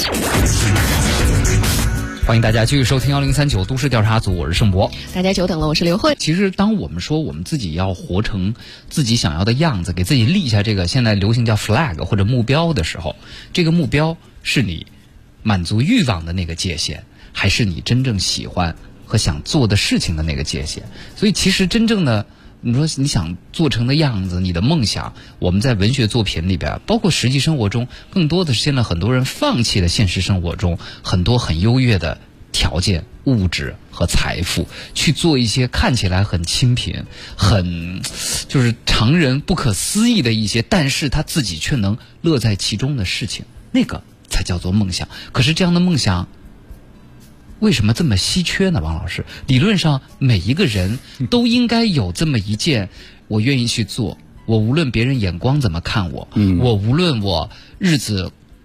欢迎大家继续收听1039都市调查组，我是盛博。 大家久等了，我是刘慧。 其实当我们说我们自己要活成自己想要的样子，给自己立下这个现在流行叫 flag 或者目标的时候，这个目标是你满足欲望的那个界限，还是你真正喜欢和想做的事情的那个界限？所以其实真正的你说你想做成的样子，你的梦想，我们在文学作品里边，包括实际生活中，更多的是现在很多人放弃了现实生活中很多很优越的条件、物质和财富，去做一些看起来很清贫、很就是常人不可思议的一些，但是他自己却能乐在其中的事情，那个才叫做梦想。可是这样的梦想为什么这么稀缺呢？王老师，理论上每一个人都应该有这么一件我愿意去做，我无论别人眼光怎么看我，我无论我日子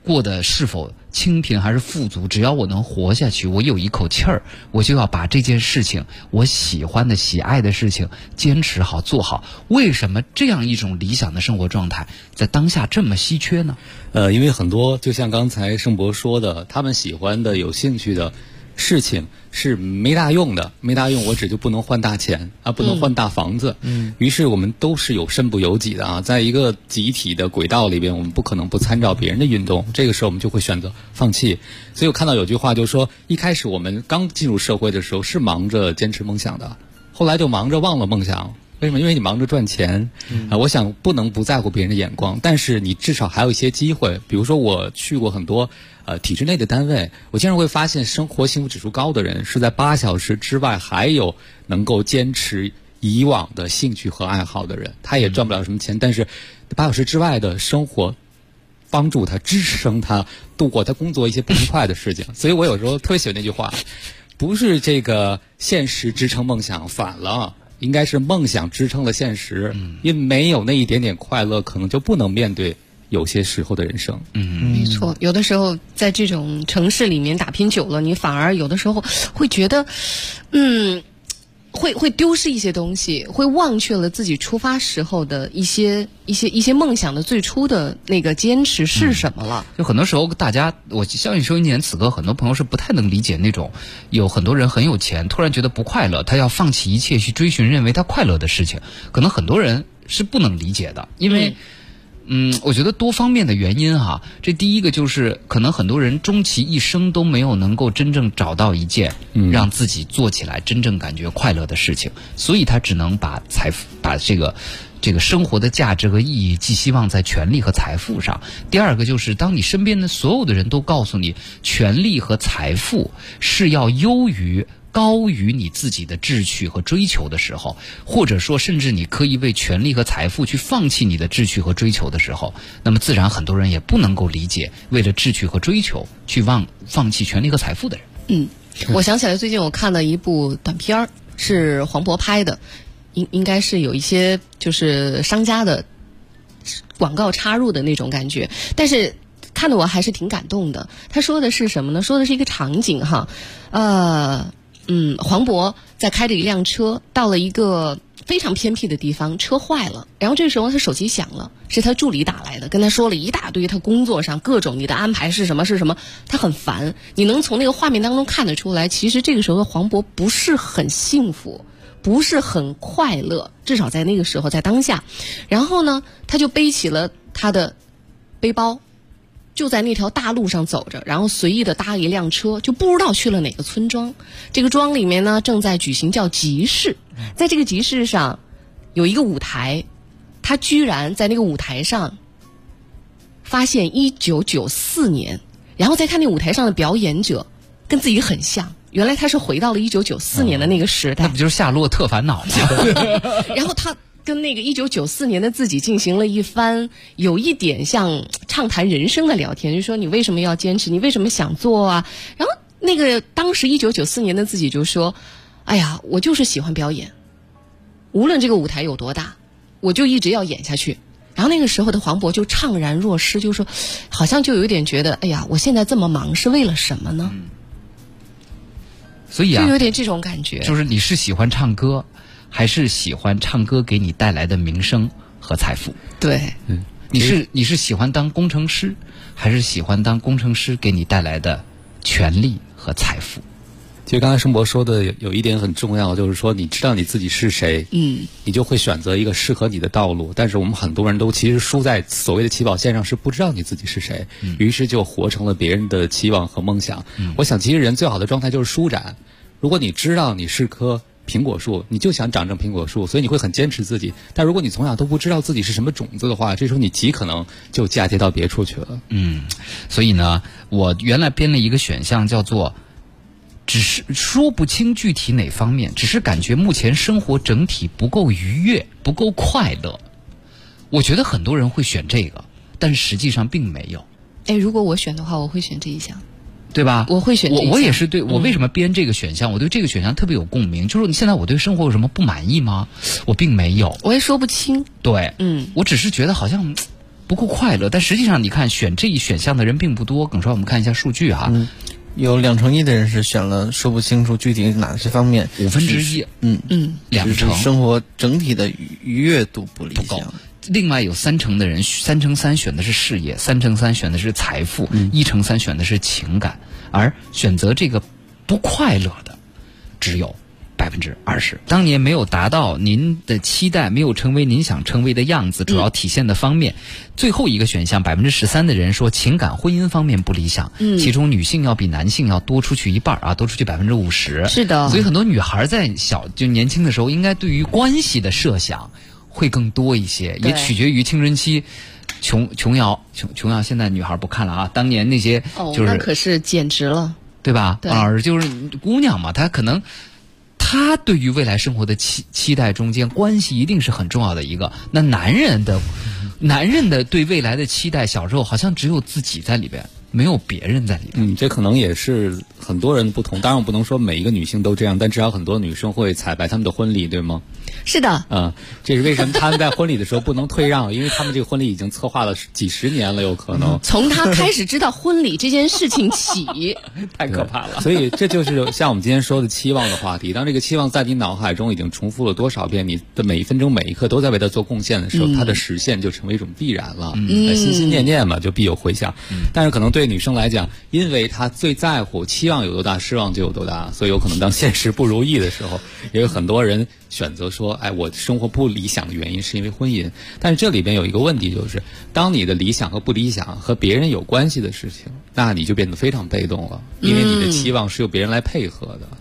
过得是否清贫还是富足，只要我能活下去，我有一口气儿，我就要把这件事情，我喜欢的喜爱的事情坚持好做好。为什么这样一种理想的生活状态在当下这么稀缺呢？ 因为很多就像刚才盛博说的，他们喜欢的有兴趣的事情是没大用的，没大用我只就不能换大钱啊，不能换大房子。于是我们都是有身不由己的啊，在一个集体的轨道里边，我们不可能不参照别人的运动，这个时候我们就会选择放弃。所以我看到有句话就是说，一开始我们刚进入社会的时候是忙着坚持梦想的，后来就忙着忘了梦想。为什么？因为你忙着赚钱我想不能不在乎别人的眼光，但是你至少还有一些机会。比如说我去过很多体制内的单位，我经常会发现生活幸福指数高的人是在8小时之外还有能够坚持以往的兴趣和爱好的人，他也赚不了什么钱，但是8小时之外的生活帮助他支撑他度过他工作一些不愉快的事情。所以我有时候特别喜欢那句话，不是这个现实支撑梦想，反了，应该是梦想支撑了现实。因为没有那一点点快乐，可能就不能面对有些时候的人生。 没错，有的时候在这种城市里面打拼久了，你反而有的时候会觉得会丢失一些东西，会忘却了自己出发时候的一些梦想的最初的那个坚持是什么了。 就很多时候大家，我相信收音机前此刻很多朋友是不太能理解那种有很多人很有钱，突然觉得不快乐，他要放弃一切去追寻认为他快乐的事情，可能很多人是不能理解的。因为我觉得多方面的原因哈。这第一个就是可能很多人终其一生都没有能够真正找到一件让自己做起来真正感觉快乐的事情，所以他只能把这个生活的价值和意义寄希望在权力和财富上。第二个就是当你身边的所有的人都告诉你权力和财富是要高于你自己的志趣和追求的时候，或者说甚至你可以为权力和财富去放弃你的志趣和追求的时候，那么自然很多人也不能够理解为了志趣和追求去放弃权力和财富的人。 我想起来最近我看了一部短片，是黄渤拍的，应该是有一些就是商家的广告插入的那种感觉，但是看得我还是挺感动的。他说的是什么呢？说的是一个场景哈，黄渤在开着一辆车到了一个非常偏僻的地方，车坏了，然后这时候他手机响了，是他助理打来的，跟他说了一大堆他工作上各种你的安排是什么，他很烦。你能从那个画面当中看得出来，其实这个时候的黄渤不是很幸福，不是很快乐，至少在那个时候，在当下。然后呢，他就背起了他的背包，就在那条大路上走着，然后随意的搭一辆车，就不知道去了哪个村庄。这个庄里面呢，正在举行叫集市，在这个集市上有一个舞台，他居然在那个舞台上发现1994年，然后再看那舞台上的表演者跟自己很像，原来他是回到了1994年的那个时代。 那不就是夏洛特烦恼吗？ 然后他跟那个1994年的自己进行了一番有一点像畅谈人生的聊天，就说你为什么要坚持，你为什么想做啊？然后那个当时1994年的自己就说，哎呀，我就是喜欢表演，无论这个舞台有多大，我就一直要演下去。然后那个时候的黄渤就怅然若失，就说好像就有点觉得，哎呀，我现在这么忙是为了什么呢？ 所以啊， 就有点这种感觉。 就是你是喜欢唱歌，还是喜欢唱歌给你带来的名声和财富？ 对， 你是喜欢当工程师，还是喜欢当工程师给你带来的权利和财富？ 其实刚才盛博说的有一点很重要，就是说你知道你自己是谁，你就会选择一个适合你的道路。但是我们很多人都其实输在所谓的起跑线上，是不知道你自己是谁，于是就活成了别人的期望和梦想。我想其实人最好的状态就是舒展。如果你知道你是棵苹果树，你就想长成苹果树，所以你会很坚持自己。但如果你从小都不知道自己是什么种子的话，这时候你极可能就嫁接到别处去了。 所以呢，我原来编了一个选项叫做只是说不清具体哪方面，只是感觉目前生活整体不够愉悦，不够快乐。我觉得很多人会选这个，但实际上并没有。 如果我选的话，我会选这一项， 对吧？ 我会选这一项。 我也是对，我为什么编这个选项？我对这个选项特别有共鸣。就是现在我对生活有什么不满意吗？我并没有， 我也说不清。 对，我只是觉得好像不够快乐。但实际上你看选这一选项的人并不多。耿帅，我们看一下数据哈。 有2%的人是选了说不清楚具体哪些方面 ，1/5，2成， 生活整体的愉悦度不理想。 另外有3%的人，3×3选的是事业，3×3选的是财富，1×3选的是情感，而选择这个不快乐的只有20%。当年没有达到您的期待，没有成为您想成为的样子，主要体现的方面，最后一个选项13%的人说情感婚姻方面不理想，其中女性要比男性要多出去一半啊，多出去50%。 是的， 所以很多女孩在年轻的时候，应该对于关系的设想会更多一些，也取决于青春期。琼瑶现在女孩不看了啊，当年那些就是那可是简直了， 对吧？王老师就是姑娘嘛，她可能。他对于未来生活的期待中间，关系一定是很重要的一个。那男人的对未来的期待，小时候好像只有自己在里边，没有别人在里边。 这可能也是很多人不同。当然，我不能说每一个女性都这样，但至少很多女生会彩排他们的婚礼，对吗？ 是的。 这是为什么他们在婚礼的时候不能退让？因为他们这个婚礼已经策划了几十年了，有可能。 从他开始知道婚礼这件事情起， 太可怕了。所以这就是像我们今天说的期望的话题。当这个期望在你脑海中已经重复了多少遍，你的每一分钟每一刻都在为它做贡献的时候，它的实现就成为一种必然了。心心念念嘛，就必有回响。但是可能对女生来讲，因为她最在乎期望有多大，失望就有多大，所以有可能当现实不如意的时候，也有很多人选择说，我生活不理想的原因是因为婚姻。但是这里边有一个问题，就是当你的理想和不理想和别人有关系的事情，那你就变得非常被动了，因为你的期望是由别人来配合的。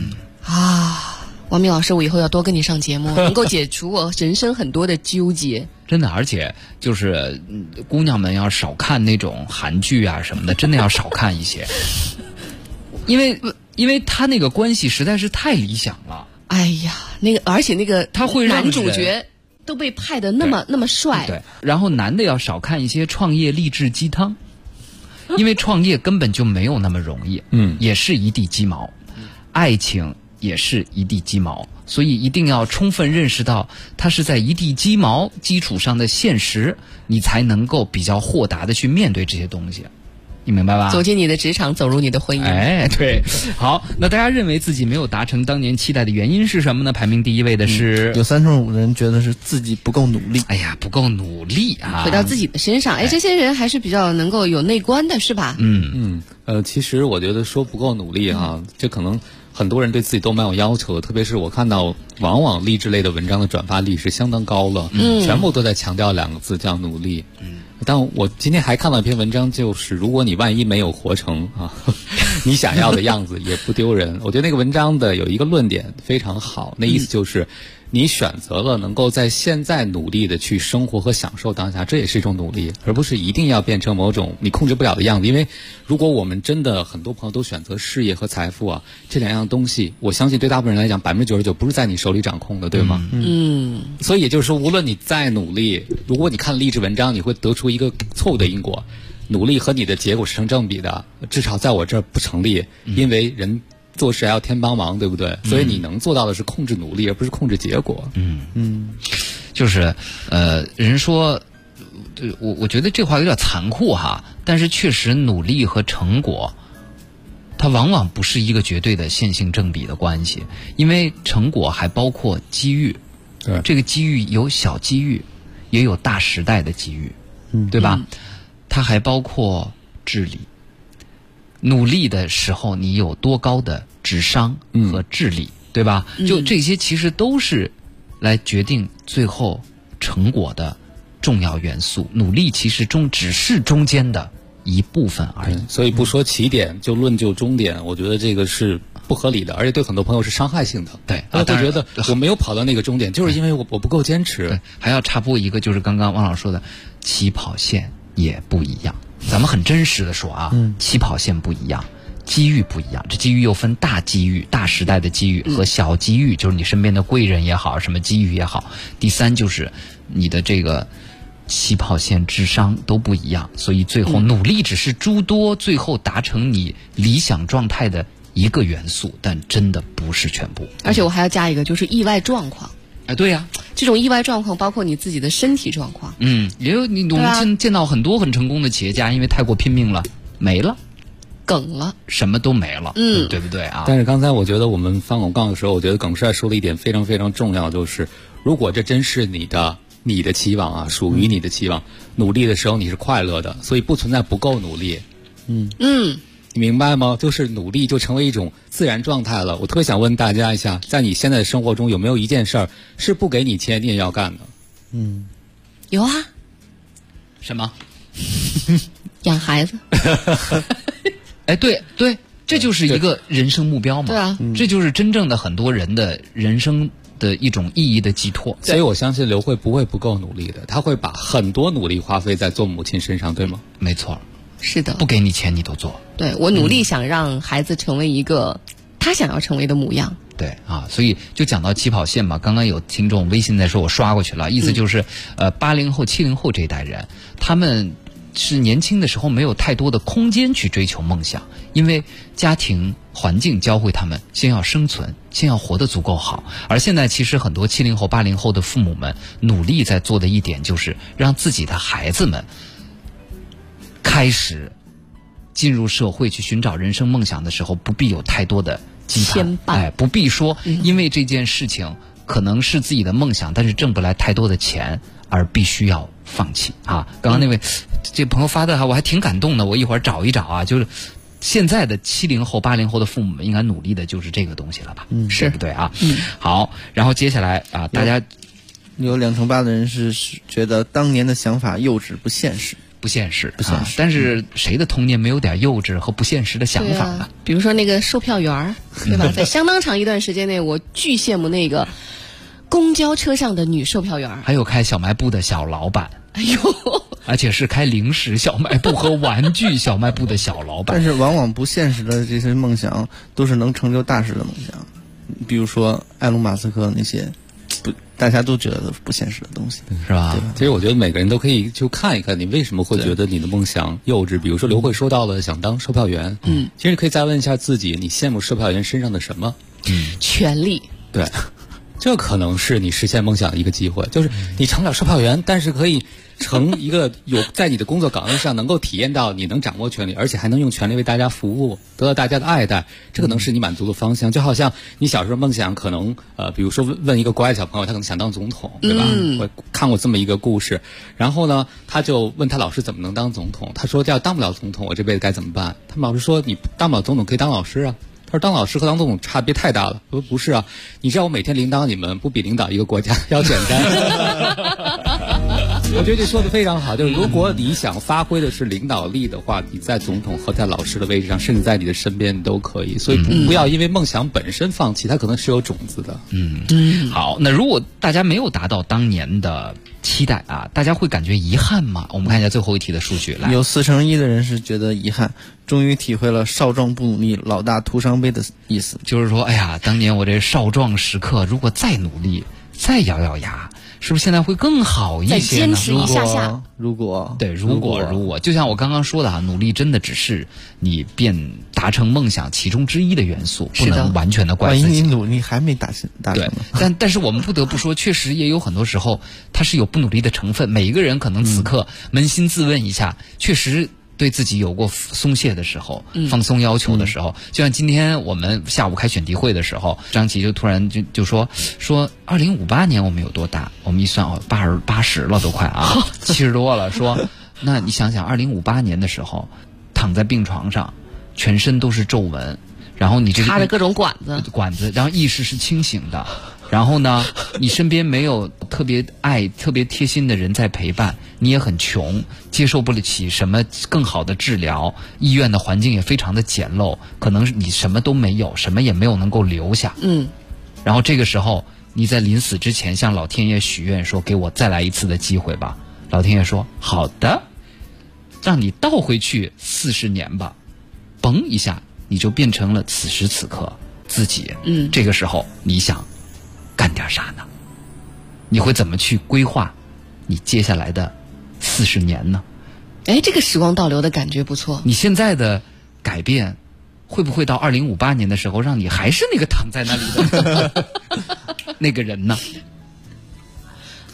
王明老师，我以后要多跟你上节目，能够解除我人生很多的纠结。 真的，而且就是姑娘们要少看那种韩剧啊什么的，真的要少看一些，因为他那个关系实在是太理想了。 哎呀，而且他会让男主角都被拍得那么帅。 对，然后男的要少看一些创业励志鸡汤，因为创业根本就没有那么容易，也是一地鸡毛，爱情也是一地鸡毛，所以一定要充分认识到它是在一地鸡毛基础上的现实，你才能够比较豁达的去面对这些东西。你明白吧？ 走进你的职场，走入你的婚姻。对。好，那大家认为自己没有达成当年期待的原因是什么呢？排名第一位的是有3/5的人觉得是自己不够努力。 哎呀，不够努力啊！ 回到自己的身上，这些人还是比较能够有内观的，是吧？ 其实我觉得说不够努力这可能很多人对自己都蛮有要求的，特别是我看到往往励志类的文章的转发率是相当高了，全部都在强调2个字叫努力。但我今天还看到一篇文章，就是如果你万一没有活成你想要的样子也不丢人。我觉得那个文章的有一个论点非常好，那意思就是你选择了能够在现在努力的去生活和享受当下，这也是一种努力，而不是一定要变成某种你控制不了的样子。因为如果我们真的很多朋友都选择事业和财富这2样东西，我相信对大部分人来讲99%不是在你手里掌控的，对吗？所以也就是说，无论你再努力，如果你看励志文章，你会得出一个错误的因果，努力和你的结果是成正比的，至少在我这儿不成立，因为人做事还要天帮忙，对不对？所以你能做到的是控制努力，而不是控制结果。 就是人说，我觉得这话有点残酷哈，但是确实努力和成果，它往往不是一个绝对的线性正比的关系，因为成果还包括机遇。这个机遇有小机遇，也有大时代的机遇，对吧？它还包括智力。努力的时候，你有多高的智商和智力，对吧？就这些其实都是来决定最后成果的重要元素。努力其实只是中间的一部分而已。 所以不说起点就论就终点，我觉得这个是不合理的，而且对很多朋友是伤害性的。 对， 他会觉得我没有跑到那个终点，就是因为我不够坚持。 对，还要插播一个，就是刚刚汪老师说的，起跑线也不一样。咱们很真实的说起跑线不一样，机遇不一样。这机遇又分大机遇、大时代的机遇和小机遇，就是你身边的贵人也好，什么机遇也好。第三就是你的这个起跑线智商都不一样，所以最后努力只是诸多最后达成你理想状态的一个元素，但真的不是全部。 而且我还要加一个，就是意外状况。 对呀， 这种意外状况包括你自己的身体状况。 也有我们见到很多很成功的企业家，因为太过拼命了，没了。 梗了， 什么都没了，对不对啊？ 但是刚才我觉得我们放广告的时候，我觉得耿帅说了一点非常非常重要，就是如果这真是你的期望啊，属于你的期望，努力的时候你是快乐的，所以不存在不够努力。你明白吗？就是努力就成为一种自然状态了。我特别想问大家一下，在你现在的生活中有没有一件事儿是不给你钱你也要干的？ 有啊。 什么？ 养孩子。 哎，对，这就是一个人生目标嘛。 对啊， 这就是真正的很多人的人生的一种意义的寄托。 所以我相信刘慧不会不够努力的，她会把很多努力花费在做母亲身上，对吗？ 没错， 是的。 不给你钱你都做。 对，我努力想让孩子成为一个他想要成为的模样。 对啊，所以就讲到起跑线嘛，刚刚有听众微信在说，我刷过去了，意思就是80后、70后这一代人，他们是年轻的时候没有太多的空间去追求梦想，因为家庭环境教会他们先要生存，先要活得足够好。而现在其实很多70后、80后的父母们努力在做的一点，就是让自己的孩子们开始进入社会去寻找人生梦想的时候，不必有太多的牵绊，不必说因为这件事情可能是自己的梦想，但是挣不来太多的钱而必须要放弃啊。刚刚那位这朋友发的我还挺感动的，我一会儿找一找啊，就是现在的70后、80后的父母们应该努力的就是这个东西了吧？对不对啊？好，然后接下来啊，大家有28%的人是觉得当年的想法幼稚不现实。 不现实，但是谁的童年没有点幼稚和不现实的想法呢？ 比如说那个售票员对吧？在相当长一段时间内，我巨羡慕那个公交车上的女售票员， 还有开小卖部的小老板。哎呦，而且是开零食小卖部和玩具小卖部的小老板。 但是往往不现实的这些梦想，都是能成就大事的梦想。比如说埃隆·马斯克那些大家都觉得不现实的东西， 是吧？ 其实我觉得每个人都可以就看一看，你为什么会觉得你的梦想幼稚。比如说刘慧说到了想当售票员，其实可以再问一下自己，你羡慕售票员身上的什么？ 权利。 对，这可能是你实现梦想的一个机会，就是你成不了售票员，但是可以成一个有在你的工作岗位上能够体验到你能掌握权力，而且还能用权力为大家服务，得到大家的爱戴，这可能是你满足的方向。就好像你小时候梦想可能比如说问一个国外小朋友，他可能想当总统，对吧？我看过这么一个故事，然后呢他就问他老师怎么能当总统，他说要当不了总统我这辈子该怎么办？他们老师说你当不了总统可以当老师啊。他说当老师和当总统差别太大了。我说不是啊，你知道我每天领导你们不比领导一个国家要简单。我觉得这说的非常好，就是如果你想发挥的是领导力的话，你在总统和在老师的位置上，甚至在你的身边都可以。所以不要因为梦想本身放弃，它可能是有种子的。 好，那如果大家没有达到当年的期待啊，大家会感觉遗憾吗？我们看一下最后一题的数据来。 有41%的人是觉得遗憾，终于体会了少壮不努力，老大徒伤悲的意思。 就是说，哎呀，当年我这少壮时刻，如果再努力，再咬咬牙，是不是现在会更好一些呢？ 再坚持一下下。 如果， 就像我刚刚说的啊，努力真的只是你达成梦想其中之一的元素，不能完全的怪自己。 万一你努力还没达成对，但是我们不得不说，确实也有很多时候它是有不努力的成分。每一个人可能此刻扪心自问一下，确实对自己有过松懈的时候，放松要求的时候。就像今天我们下午开选题会的时候，张琪就突然就说2058年我们有多大？我们一算80了都快啊，70多了。说那你想想2058年的时候，躺在病床上，全身都是皱纹，然后你这插着各种管子， 然后意识是清醒的。然后呢，你身边没有特别爱、特别贴心的人在陪伴，你也很穷，接受不起什么更好的治疗，医院的环境也非常的简陋，可能你什么都没有，什么也没有能够留下。然后这个时候，你在临死之前向老天爷许愿说：“给我再来一次的机会吧。”老天爷说：“好的，让你倒回去40年吧。”嘣一下，你就变成了此时此刻自己。这个时候你想干点啥呢？你会怎么去规划你接下来的40年呢？ 哎，这个时光倒流的感觉不错。 你现在的改变会不会到2058年的时候让你还是那个躺在那里的那个人呢？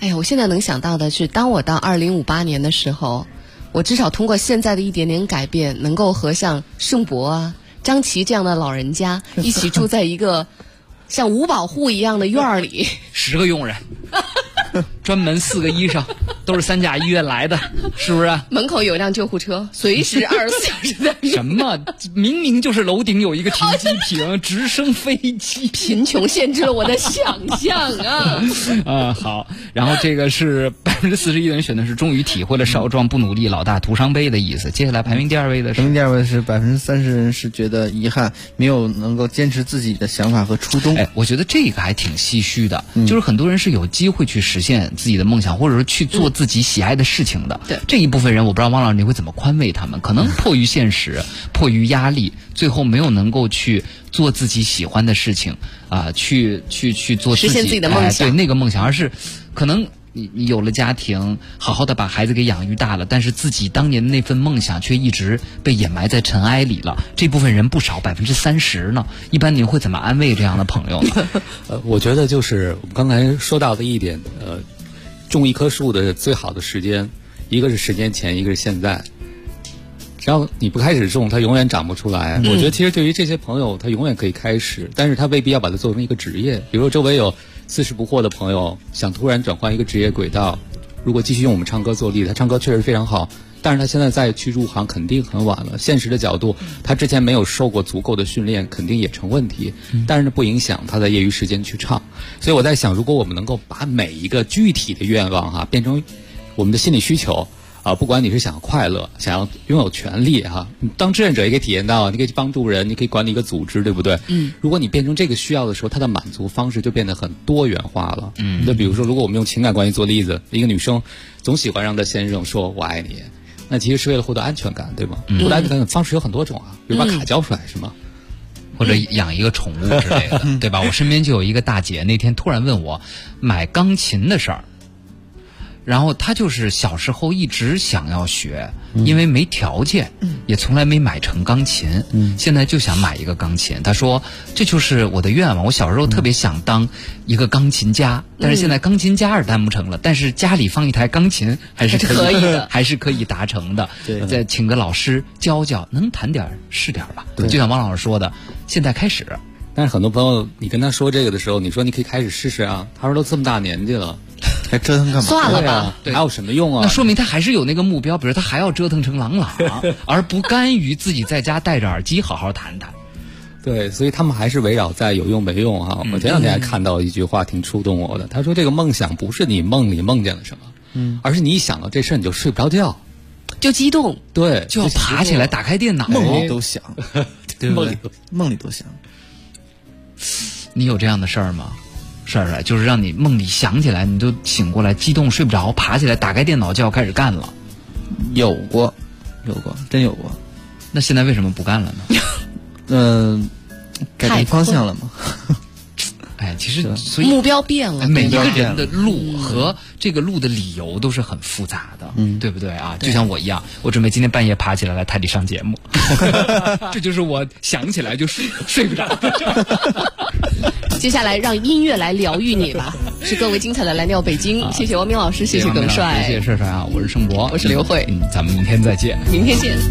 哎呀，我现在能想到的是，当我到2058年的时候，我至少通过现在的一点点改变，能够和像盛博啊、张琪这样的老人家一起住在一个像五保户一样的院儿里 ，10个佣人，专门4个医生，都是3甲医院来的，是不是？ 门口有辆救护车，随时24小时在。 什么？明明就是楼顶有一个停机坪，直升飞机。 贫穷限制了我的想象啊！ 好，然后这个是41%的人选的是终于体会了少壮不努力老大徒伤悲的意思。接下来排名第2位的是， 排名第2位是30%人是觉得遗憾，没有能够坚持自己的想法和初衷。 哎，我觉得这个还挺唏嘘的，就是很多人是有机会去实现自己的梦想，或者说去做自己喜爱的事情的。 对， 这一部分人，我不知道汪老师你会怎么宽慰他们？可能迫于现实，迫于压力，最后没有能够去做自己喜欢的事情啊，去做实现自己的梦想， 对那个梦想，而是可能你有了家庭，好好的把孩子给养育大了，但是自己当年的那份梦想却一直被掩埋在尘埃里了。这部分人不少，30%呢。一般您会怎么安慰这样的朋友呢？ 我觉得就是我们刚才说到的一点，种一棵树的最好的时间，一个是10年前，一个是现在。只要你不开始种，它永远长不出来。我觉得其实对于这些朋友，他永远可以开始，但是他未必要把它做成一个职业。比如说周围有40不惑的朋友，想突然转换一个职业轨道，如果继续用我们唱歌做例子，他唱歌确实非常好，但是他现在再去入行肯定很晚了。现实的角度，他之前没有受过足够的训练，肯定也成问题。但是不影响他在业余时间去唱。所以我在想，如果我们能够把每一个具体的愿望变成我们的心理需求。不管你是想要快乐，想要拥有权利你当志愿者也可以体验到，你可以去帮助人，你可以管理一个组织，对不对？如果你变成这个需要的时候，它的满足方式就变得很多元化了。就比如说，如果我们用情感关系做例子，一个女生总喜欢让她先生说我爱你，那其实是为了获得安全感，对吗？获得安全感的方式有很多种比如把卡交出来是吗？ 或者养一个宠物之类的，对吧？我身边就有一个大姐，那天突然问我买钢琴的事儿。然后他就是小时候一直想要学，因为没条件，也从来没买成钢琴，现在就想买一个钢琴。他说这就是我的愿望，我小时候特别想当一个钢琴家，但是现在钢琴家是当不成了，但是家里放一台钢琴还是可以的，还是可以达成的。再请个老师教教，能弹点是点吧。就像汪老师说的，现在开始。 但是很多朋友，你跟他说这个的时候，你说你可以开始试试他说都这么大年纪了。 还折腾干嘛？ 算了吧， 还有什么用那说明他还是有那个目标，比如他还要折腾成朗朗，而不甘于自己在家戴着耳机好好弹弹。 对，所以他们还是围绕在有用没用我前两天还看到一句话挺触动我的，他说这个梦想不是你梦里梦见了什么，而是你一想到这事儿你就睡不着觉， 就激动， 对， 就要爬起来打开电脑， 梦里都想，对不对？梦里都想。 你有这样的事儿吗？是，就是让你梦里想起来，你就醒过来，激动睡不着，爬起来打开电脑就要开始干了。 有过，真有过。 那现在为什么不干了呢？ 改变方向了吗？ 哎，其实所以目标变了， 每一个人的路和这个路的理由都是很复杂的，对不对啊？就像我一样，我准备今天半夜爬起来来台里上节目，这就是我想起来就睡不着。 接下来让音乐来疗愈你吧，是更为精彩的蓝调北京。谢谢王明老师，谢谢耿帅， 谢谢帅帅啊！我是盛博， 我是刘慧， 咱们明天再见， 明天见。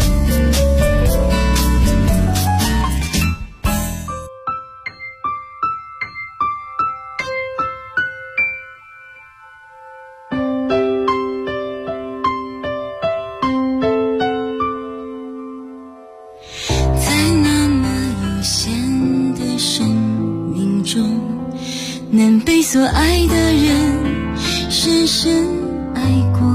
能被所爱的人深深爱过，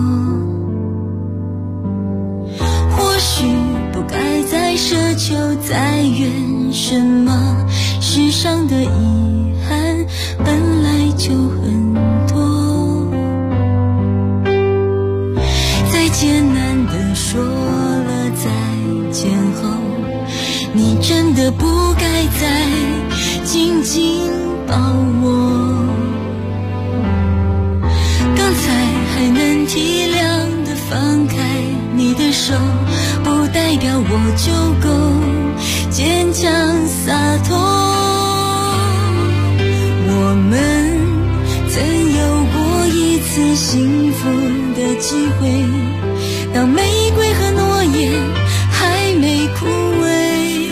或许不该再奢求再怨什么，世上的遗憾本来就很多，在艰难地说了再见后，你真的不该再紧紧抱我，刚才还能体谅地放开你的手，不代表我就够坚强洒脱。我们曾有过一机会，当玫瑰和诺言还没枯萎，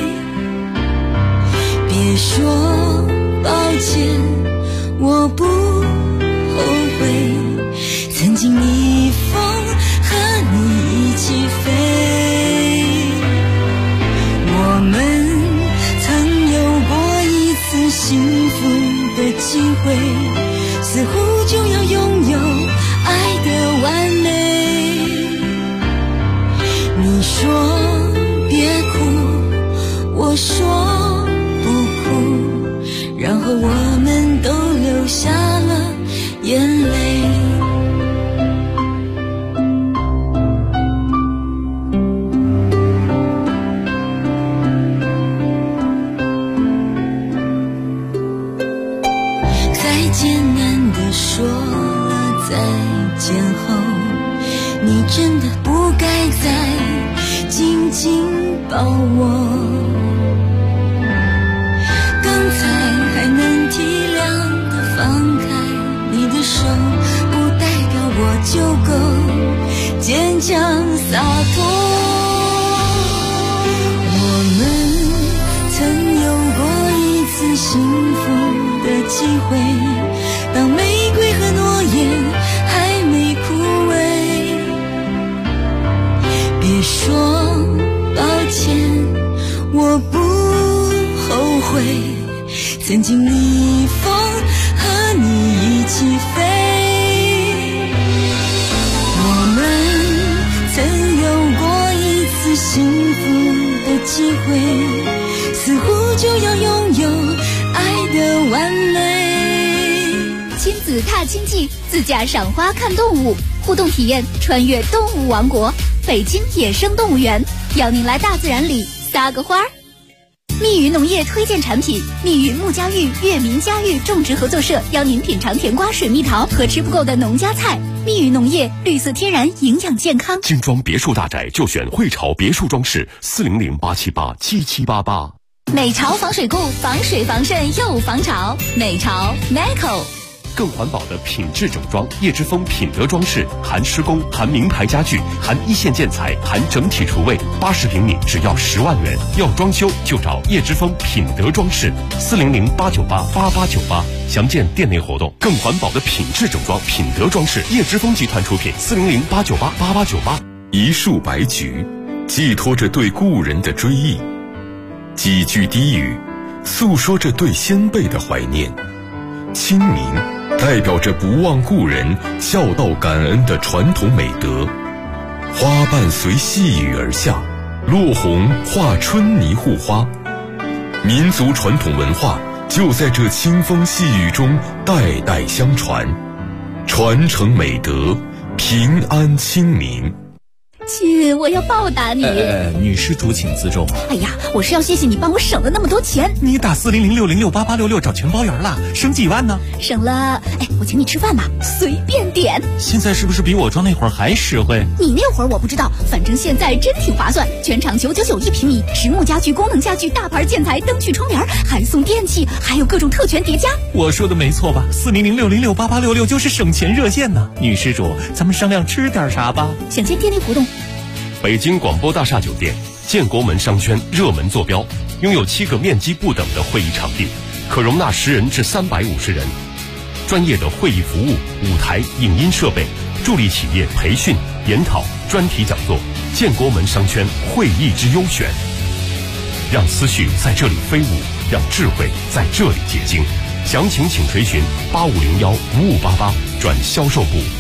别说抱歉，我不后悔，曾经逆风和你一起飞，我们曾有过一次幸福的机会，似乎就要拥有爱的完美。你说别哭，我说不哭，然后我们都流下了眼泪。再艰难地说了再见后，你真的不该再紧紧抱我，刚才还能体谅地放开你的手，不代表我就够坚强洒脱。我们曾有过一次幸福的机会，当玫瑰和诺言还没枯萎，别说抱歉，我不后悔，曾经逆风和你一起飞。我们曾有过一次幸福的机会，似乎就要拥有爱的完美。 亲子踏青记，自驾赏花看动物，互动体验穿越动物王国，北京野生动物园，邀您来大自然里撒个花儿。密语农业推荐产品，密语木家育悦民家育种植合作社邀您品尝甜瓜、水蜜桃和吃不够的农家菜。密语农业，绿色天然，营养健康。 精装别墅大宅就选汇潮别墅装饰，400-878-7788。 美潮防水固，防水防渗又防潮。美潮 Meco。 更环保的品质整装，叶之峰品德装饰，含施工，含名牌家具，含一线建材，含整体厨卫，80平米只要10万元。要装修就找叶之峰品德装饰，400-898-8898。详见店内活动。更环保的品质整装，品德装饰，叶之峰集团出品，400-898-8898。 一束白菊，寄托着对故人的追忆；几句低语，诉说着对先辈的怀念。清明代表着不忘故人、孝道感恩的传统美德。花瓣随细雨而下，落红化春泥护花。民族传统文化就在这清风细雨中代代相传，传承美德，平安清明。 亲，我要报答你。 女施主请自重。 哎呀，我是要谢谢你帮我省了那么多钱。 你打400-606-8866找全包圆了，省几万呢？ 省了，我请你吃饭吧，随便点。 现在是不是比我装那会儿还实惠？ 你那会儿我不知道，反正现在真挺划算，全场999一平米，实木家具、功能家具、大牌建材、灯具、窗帘，还送电器，还有各种特权叠加。 我说的没错吧？400-606-8866就是省钱热线呢。女施主，咱们商量吃点啥吧？ 想见店内活动。 北京广播大厦酒店建国门商圈热门坐标，拥有7个面积不等的会议场地，可容纳10人至350人。专业的会议服务、舞台、影音设备，助力企业培训、研讨、专题讲座。建国门商圈会议之优选，让思绪在这里飞舞，让智慧在这里结晶。详情请垂询8501-5588转销售部。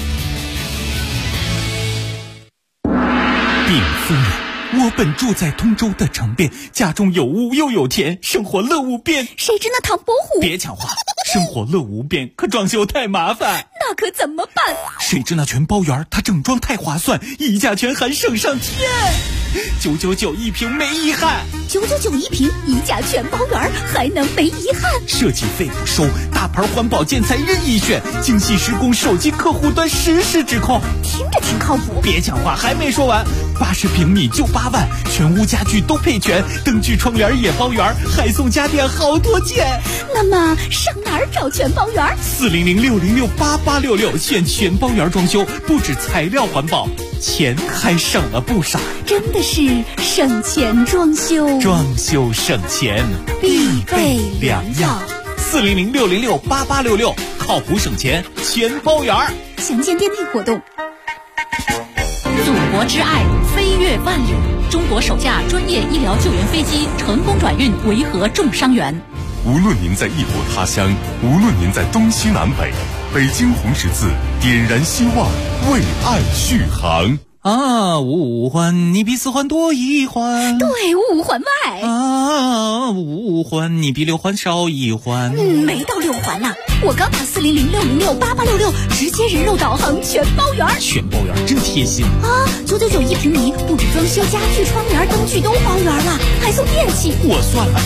禀夫人，我本住在通州的城边，家中有屋又有田，生活乐无边。 谁知那唐伯虎？ 别抢话，生活乐无边，可装修太麻烦。 那可怎么办？ 谁知那全包圆，它整装太划算，一价全含省上天。999一平没遗憾 ，999一平，一价全包圆，还能没遗憾？ 设计费不收，大牌环保建材任意选，精细施工，手机客户端实时指控， 听着挺靠谱。 别抢话，还没说完， 80平米就8万，全屋家具都配全，灯具窗帘也包圆，还送家电好多件。 那么上哪儿找全包圆 ？400-606-8866，选全包圆装修，不止材料环保，钱还省了不少。 真的是省钱装修， 装修省钱必备良药。 400-606-8866，靠谱省钱全包圆。 详见店内活动。 祖国之爱飞越万里，中国首架专业医疗救援飞机成功转运维和重伤员。 无论您在异国他乡，无论您在东西南北，北京红十字点燃希望，为爱续航。 五环你比4环多1环， 对，5环外。 5环你比6环少1环。 没到6环呢，我刚打400-606-8866，直接人肉导航全包圆。 全包圆真贴心 ！999一平米，不止装修家具、窗帘、灯具都包圆了，还送电器。 我算了，